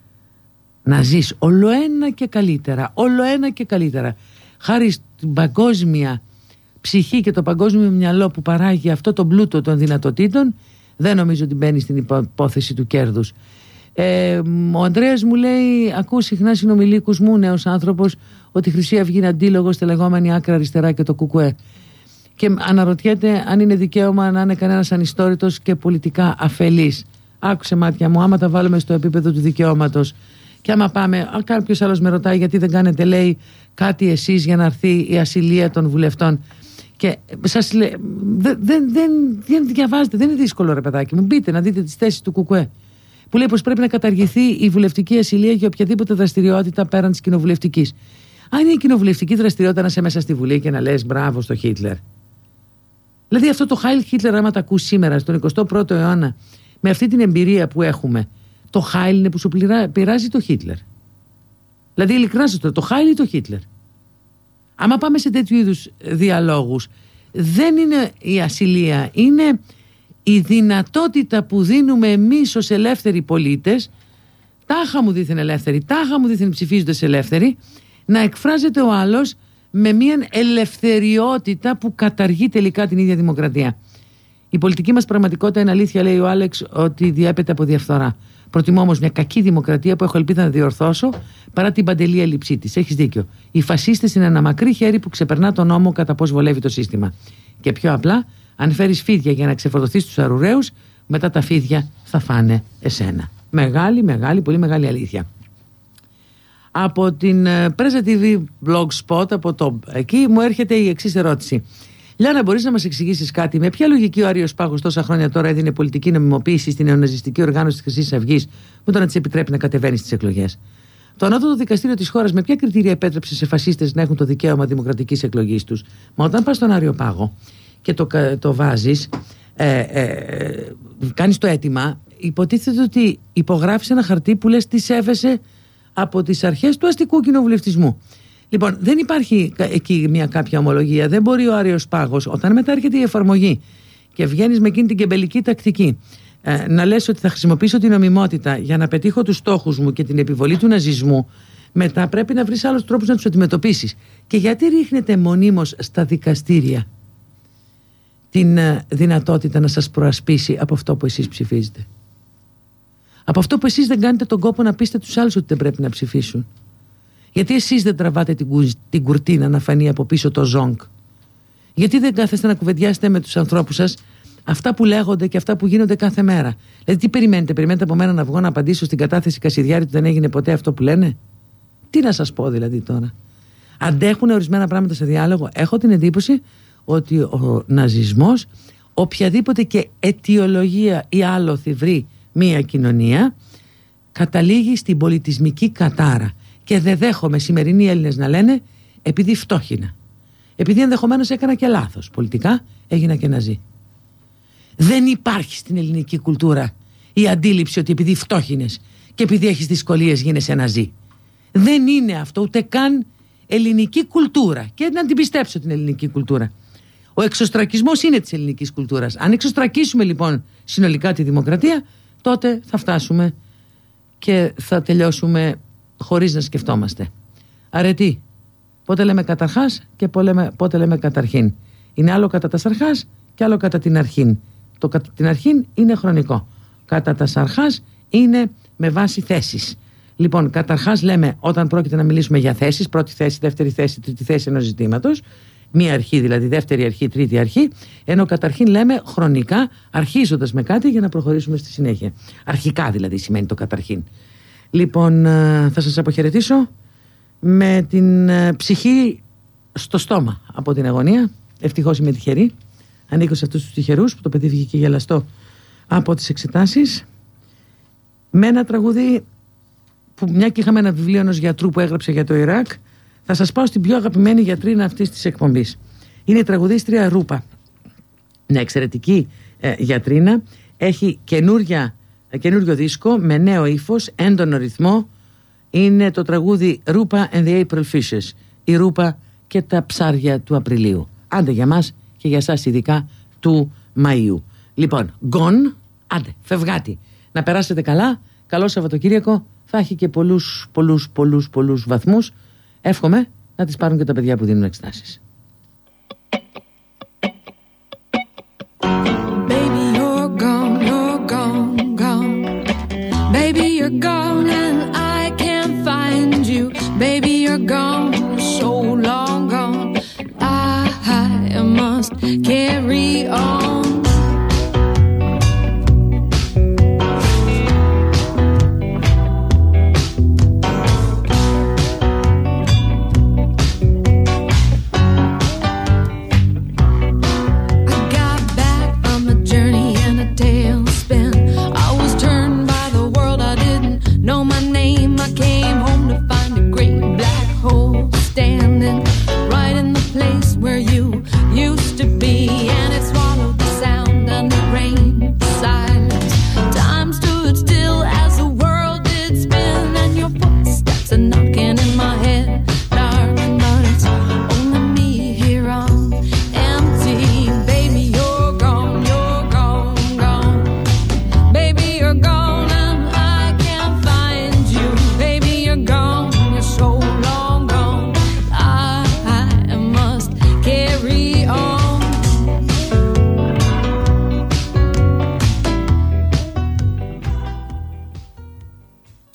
Να ζεις όλο ένα και καλύτερα. Όλο ένα και καλύτερα. Χάρη στην παγκόσμια ψυχή και το παγκόσμιο μυαλό που παράγει αυτό το πλούτο των δυνατοτήτων, δεν νομίζω ότι μπαίνει στην υπόθεση του κέρδους. Ε, ο Ανδρέας μου λέει, ακούω συχνά συνομιλίκους μου, νέος άνθρωπος, ότι η Χρυσή Αυγή είναι αντίλογος στη λεγόμενη άκρα αριστερά και το κουκουέ. Και αναρωτιέται αν είναι δικαίωμα να είναι κανένας ανιστόρητος και πολιτικά αφελής. Άκουσε μάτια μου, άμα τα βάλουμε στο επίπεδο του δικαιώματος και άμα πάμε, κάποιος άλλος με ρωτάει γιατί δεν κάνετε, λέει, κάτι εσείς για να έρθει η ασυλία των βουλευτών. Και σας λέει, δεν, δεν, δεν, δεν διαβάζετε, δεν είναι δύσκολο ρε παιδάκι μου. Μπείτε να δείτε τις θέσεις του κουκουέ. Που λέει πως πρέπει να καταργηθεί η βουλευτική ασυλία για οποιαδήποτε δραστηριότητα πέραν της κοινοβουλευτικής. Αν είναι η κοινοβουλευτική δραστηριότητα να είσαι μέσα στη Βουλή και να λες μπράβο στο Χίτλερ. Δηλαδή αυτό το Heil Hitler, άμα τα ακούς σήμερα στον εικοστό πρώτο αιώνα, με αυτή την εμπειρία που έχουμε, το Heil είναι που σου πειράζει το Hitler. Δηλαδή ειλικρινά σας το, το Heil ή το Hitler. Άμα πάμε σε τέτοιου είδους διαλόγους, δεν είναι η ασυλία, είναι η δυνατότητα που δίνουμε εμείς ως ελεύθεροι πολίτες, τάχα μου δήθεν ελεύθεροι, τάχα μου δήθεν ψηφίζοντες ελεύθεροι, να εκφράζεται ο άλλος με μια ελευθεριότητα που καταργεί τελικά την ίδια δημοκρατία. Η πολιτική μας πραγματικότητα είναι αλήθεια, λέει ο Άλεξ, ότι διέπεται από διαφθορά. Προτιμώ όμως μια κακή δημοκρατία που έχω ελπίδα να διορθώσω παρά την παντελή έλλειψή της. Έχεις δίκιο. Οι φασίστες είναι ένα μακρύ χέρι που ξεπερνά τον νόμο κατά πώς βολεύει το σύστημα. Και πιο απλά, αν φέρεις φίδια για να ξεφορτωθείς τους αρουραίους, μετά τα φίδια θα φάνε εσένα. Μεγάλη, μεγάλη, πολύ μεγάλη αλήθεια. Από την Πρέζα τι βι Blogspot, από το εκεί, μου έρχεται η εξής ερώτηση. Λιάννα, μπορείς να μας εξηγήσεις κάτι? Με ποια λογική ο Άριος Πάγος τόσα χρόνια τώρα έδινε πολιτική νομιμοποίηση στην νεοναζιστική οργάνωση της Χρυσής Αυγής, που τώρα της επιτρέπει να κατεβαίνει στις εκλογές? Το ανώτατο δικαστήριο της χώρας με ποια κριτήρια επέτρεψε σε φασίστες να έχουν το δικαίωμα δημοκρατικής εκλογής τους? Μα όταν πας στον Άριο Πάγο και το, το βάζεις, ε, ε, κάνεις το αίτημα, υποτίθεται ότι υπογράφεις ένα χαρτί που λες τι σέβεσαι από τις αρχές του αστικού κοινοβουλευτισμού. Λοιπόν, δεν υπάρχει εκεί μια κάποια ομολογία. Δεν μπορεί ο Άριος Πάγος, όταν μετά έρχεται η εφαρμογή και βγαίνεις με εκείνη την κεμπελική τακτική, ε, να λες ότι θα χρησιμοποιήσω την νομιμότητα για να πετύχω τους στόχους μου και την επιβολή του ναζισμού, μετά πρέπει να βρεις άλλους τρόπους να τους αντιμετωπίσεις. Και γιατί ρίχνετε μονίμως στα δικαστήρια την ε, δυνατότητα να σας προασπίσει από αυτό που εσείς ψηφίζετε? Από αυτό που εσείς δεν κάνετε τον κόπο να πείστε τους άλλους ότι δεν πρέπει να ψηφίσουν. Γιατί εσείς δεν τραβάτε την, κου, την κουρτίνα να φανεί από πίσω το ζόγκ? Γιατί δεν κάθεστε να κουβεντιάσετε με τους ανθρώπους σας αυτά που λέγονται και αυτά που γίνονται κάθε μέρα? Δηλαδή τι περιμένετε? Περιμένετε από μένα να βγω να απαντήσω στην κατάθεση Κασιδιάρη ότι δεν έγινε ποτέ αυτό που λένε? Τι να σας πω δηλαδή τώρα? Αντέχουν ορισμένα πράγματα σε διάλογο? Έχω την εντύπωση ότι ο ναζισμός, οποιαδήποτε και αιτιολογία ή άλοθη βρει μία κοινωνία, καταλήγει στην πολιτισμική κατάρα. Και δεν δέχομαι σημερινοί Έλληνες να λένε επειδή φτώχυνα, επειδή ενδεχομένως έκανα και λάθος πολιτικά, έγινα και ναζί. Δεν υπάρχει στην ελληνική κουλτούρα η αντίληψη ότι επειδή φτώχυνες και επειδή έχεις δυσκολίες γίνεσαι ναζί. Δεν είναι αυτό ούτε καν ελληνική κουλτούρα. Και να την πιστέψω την ελληνική κουλτούρα. Ο εξωστρακισμός είναι της ελληνικής κουλτούρας. Αν εξωστρακίσουμε λοιπόν συνολικά τη δημοκρατία, τότε θα φτάσουμε και θα τελειώσουμε χωρίς να σκεφτόμαστε. Αρετή, πότε λέμε καταρχάς και πότε λέμε, πότε λέμε καταρχήν. Είναι άλλο κατά τα σαρχάς και άλλο κατά την αρχήν. Το κατά την αρχήν είναι χρονικό. Κατά τα σαρχάς είναι με βάση θέσεις. Λοιπόν, καταρχάς λέμε όταν πρόκειται να μιλήσουμε για θέσεις, πρώτη θέση, δεύτερη θέση, τρίτη θέση ενός ζητήματος, μία αρχή δηλαδή, δεύτερη αρχή, τρίτη αρχή, ενώ καταρχήν λέμε χρονικά, αρχίζοντας με κάτι για να προχωρήσουμε στη συνέχεια. Αρχικά δηλαδή σημαίνει το καταρχήν. Λοιπόν, θα σας αποχαιρετήσω με την ψυχή στο στόμα από την αγωνία. Ευτυχώς είμαι τυχερή. Ανήκω σε αυτούς τους τυχερούς που το παιδί βγήκε γελαστό από τις εξετάσεις. Με ένα τραγούδι που, μια και είχαμε ένα βιβλίο ενός γιατρού που έγραψε για το Ιράκ, θα σας πάω στην πιο αγαπημένη γιατρίνα αυτής της εκπομπής. Είναι η τραγουδίστρια Ρούπα. Μια εξαιρετική ε, γιατρίνα. Έχει καινούρια καινούριο δίσκο με νέο ύφος, έντονο ρυθμό. Είναι το τραγούδι Ρούπα and the April Fishes, η Ρούπα και τα ψάρια του Απριλίου. Άντε για μας και για εσάς ειδικά του Μαΐου. Λοιπόν, gone, άντε, φευγάτη. Να περάσετε καλά, καλό Σαββατοκύριακο. Θα έχει και πολλούς, πολλούς, πολλούς, πολλούς βαθμούς. Εύχομαι να τις πάρουν και τα παιδιά που δίνουν εξετάσεις. Baby, you're gone, you're gone, gone. Baby, you're gone.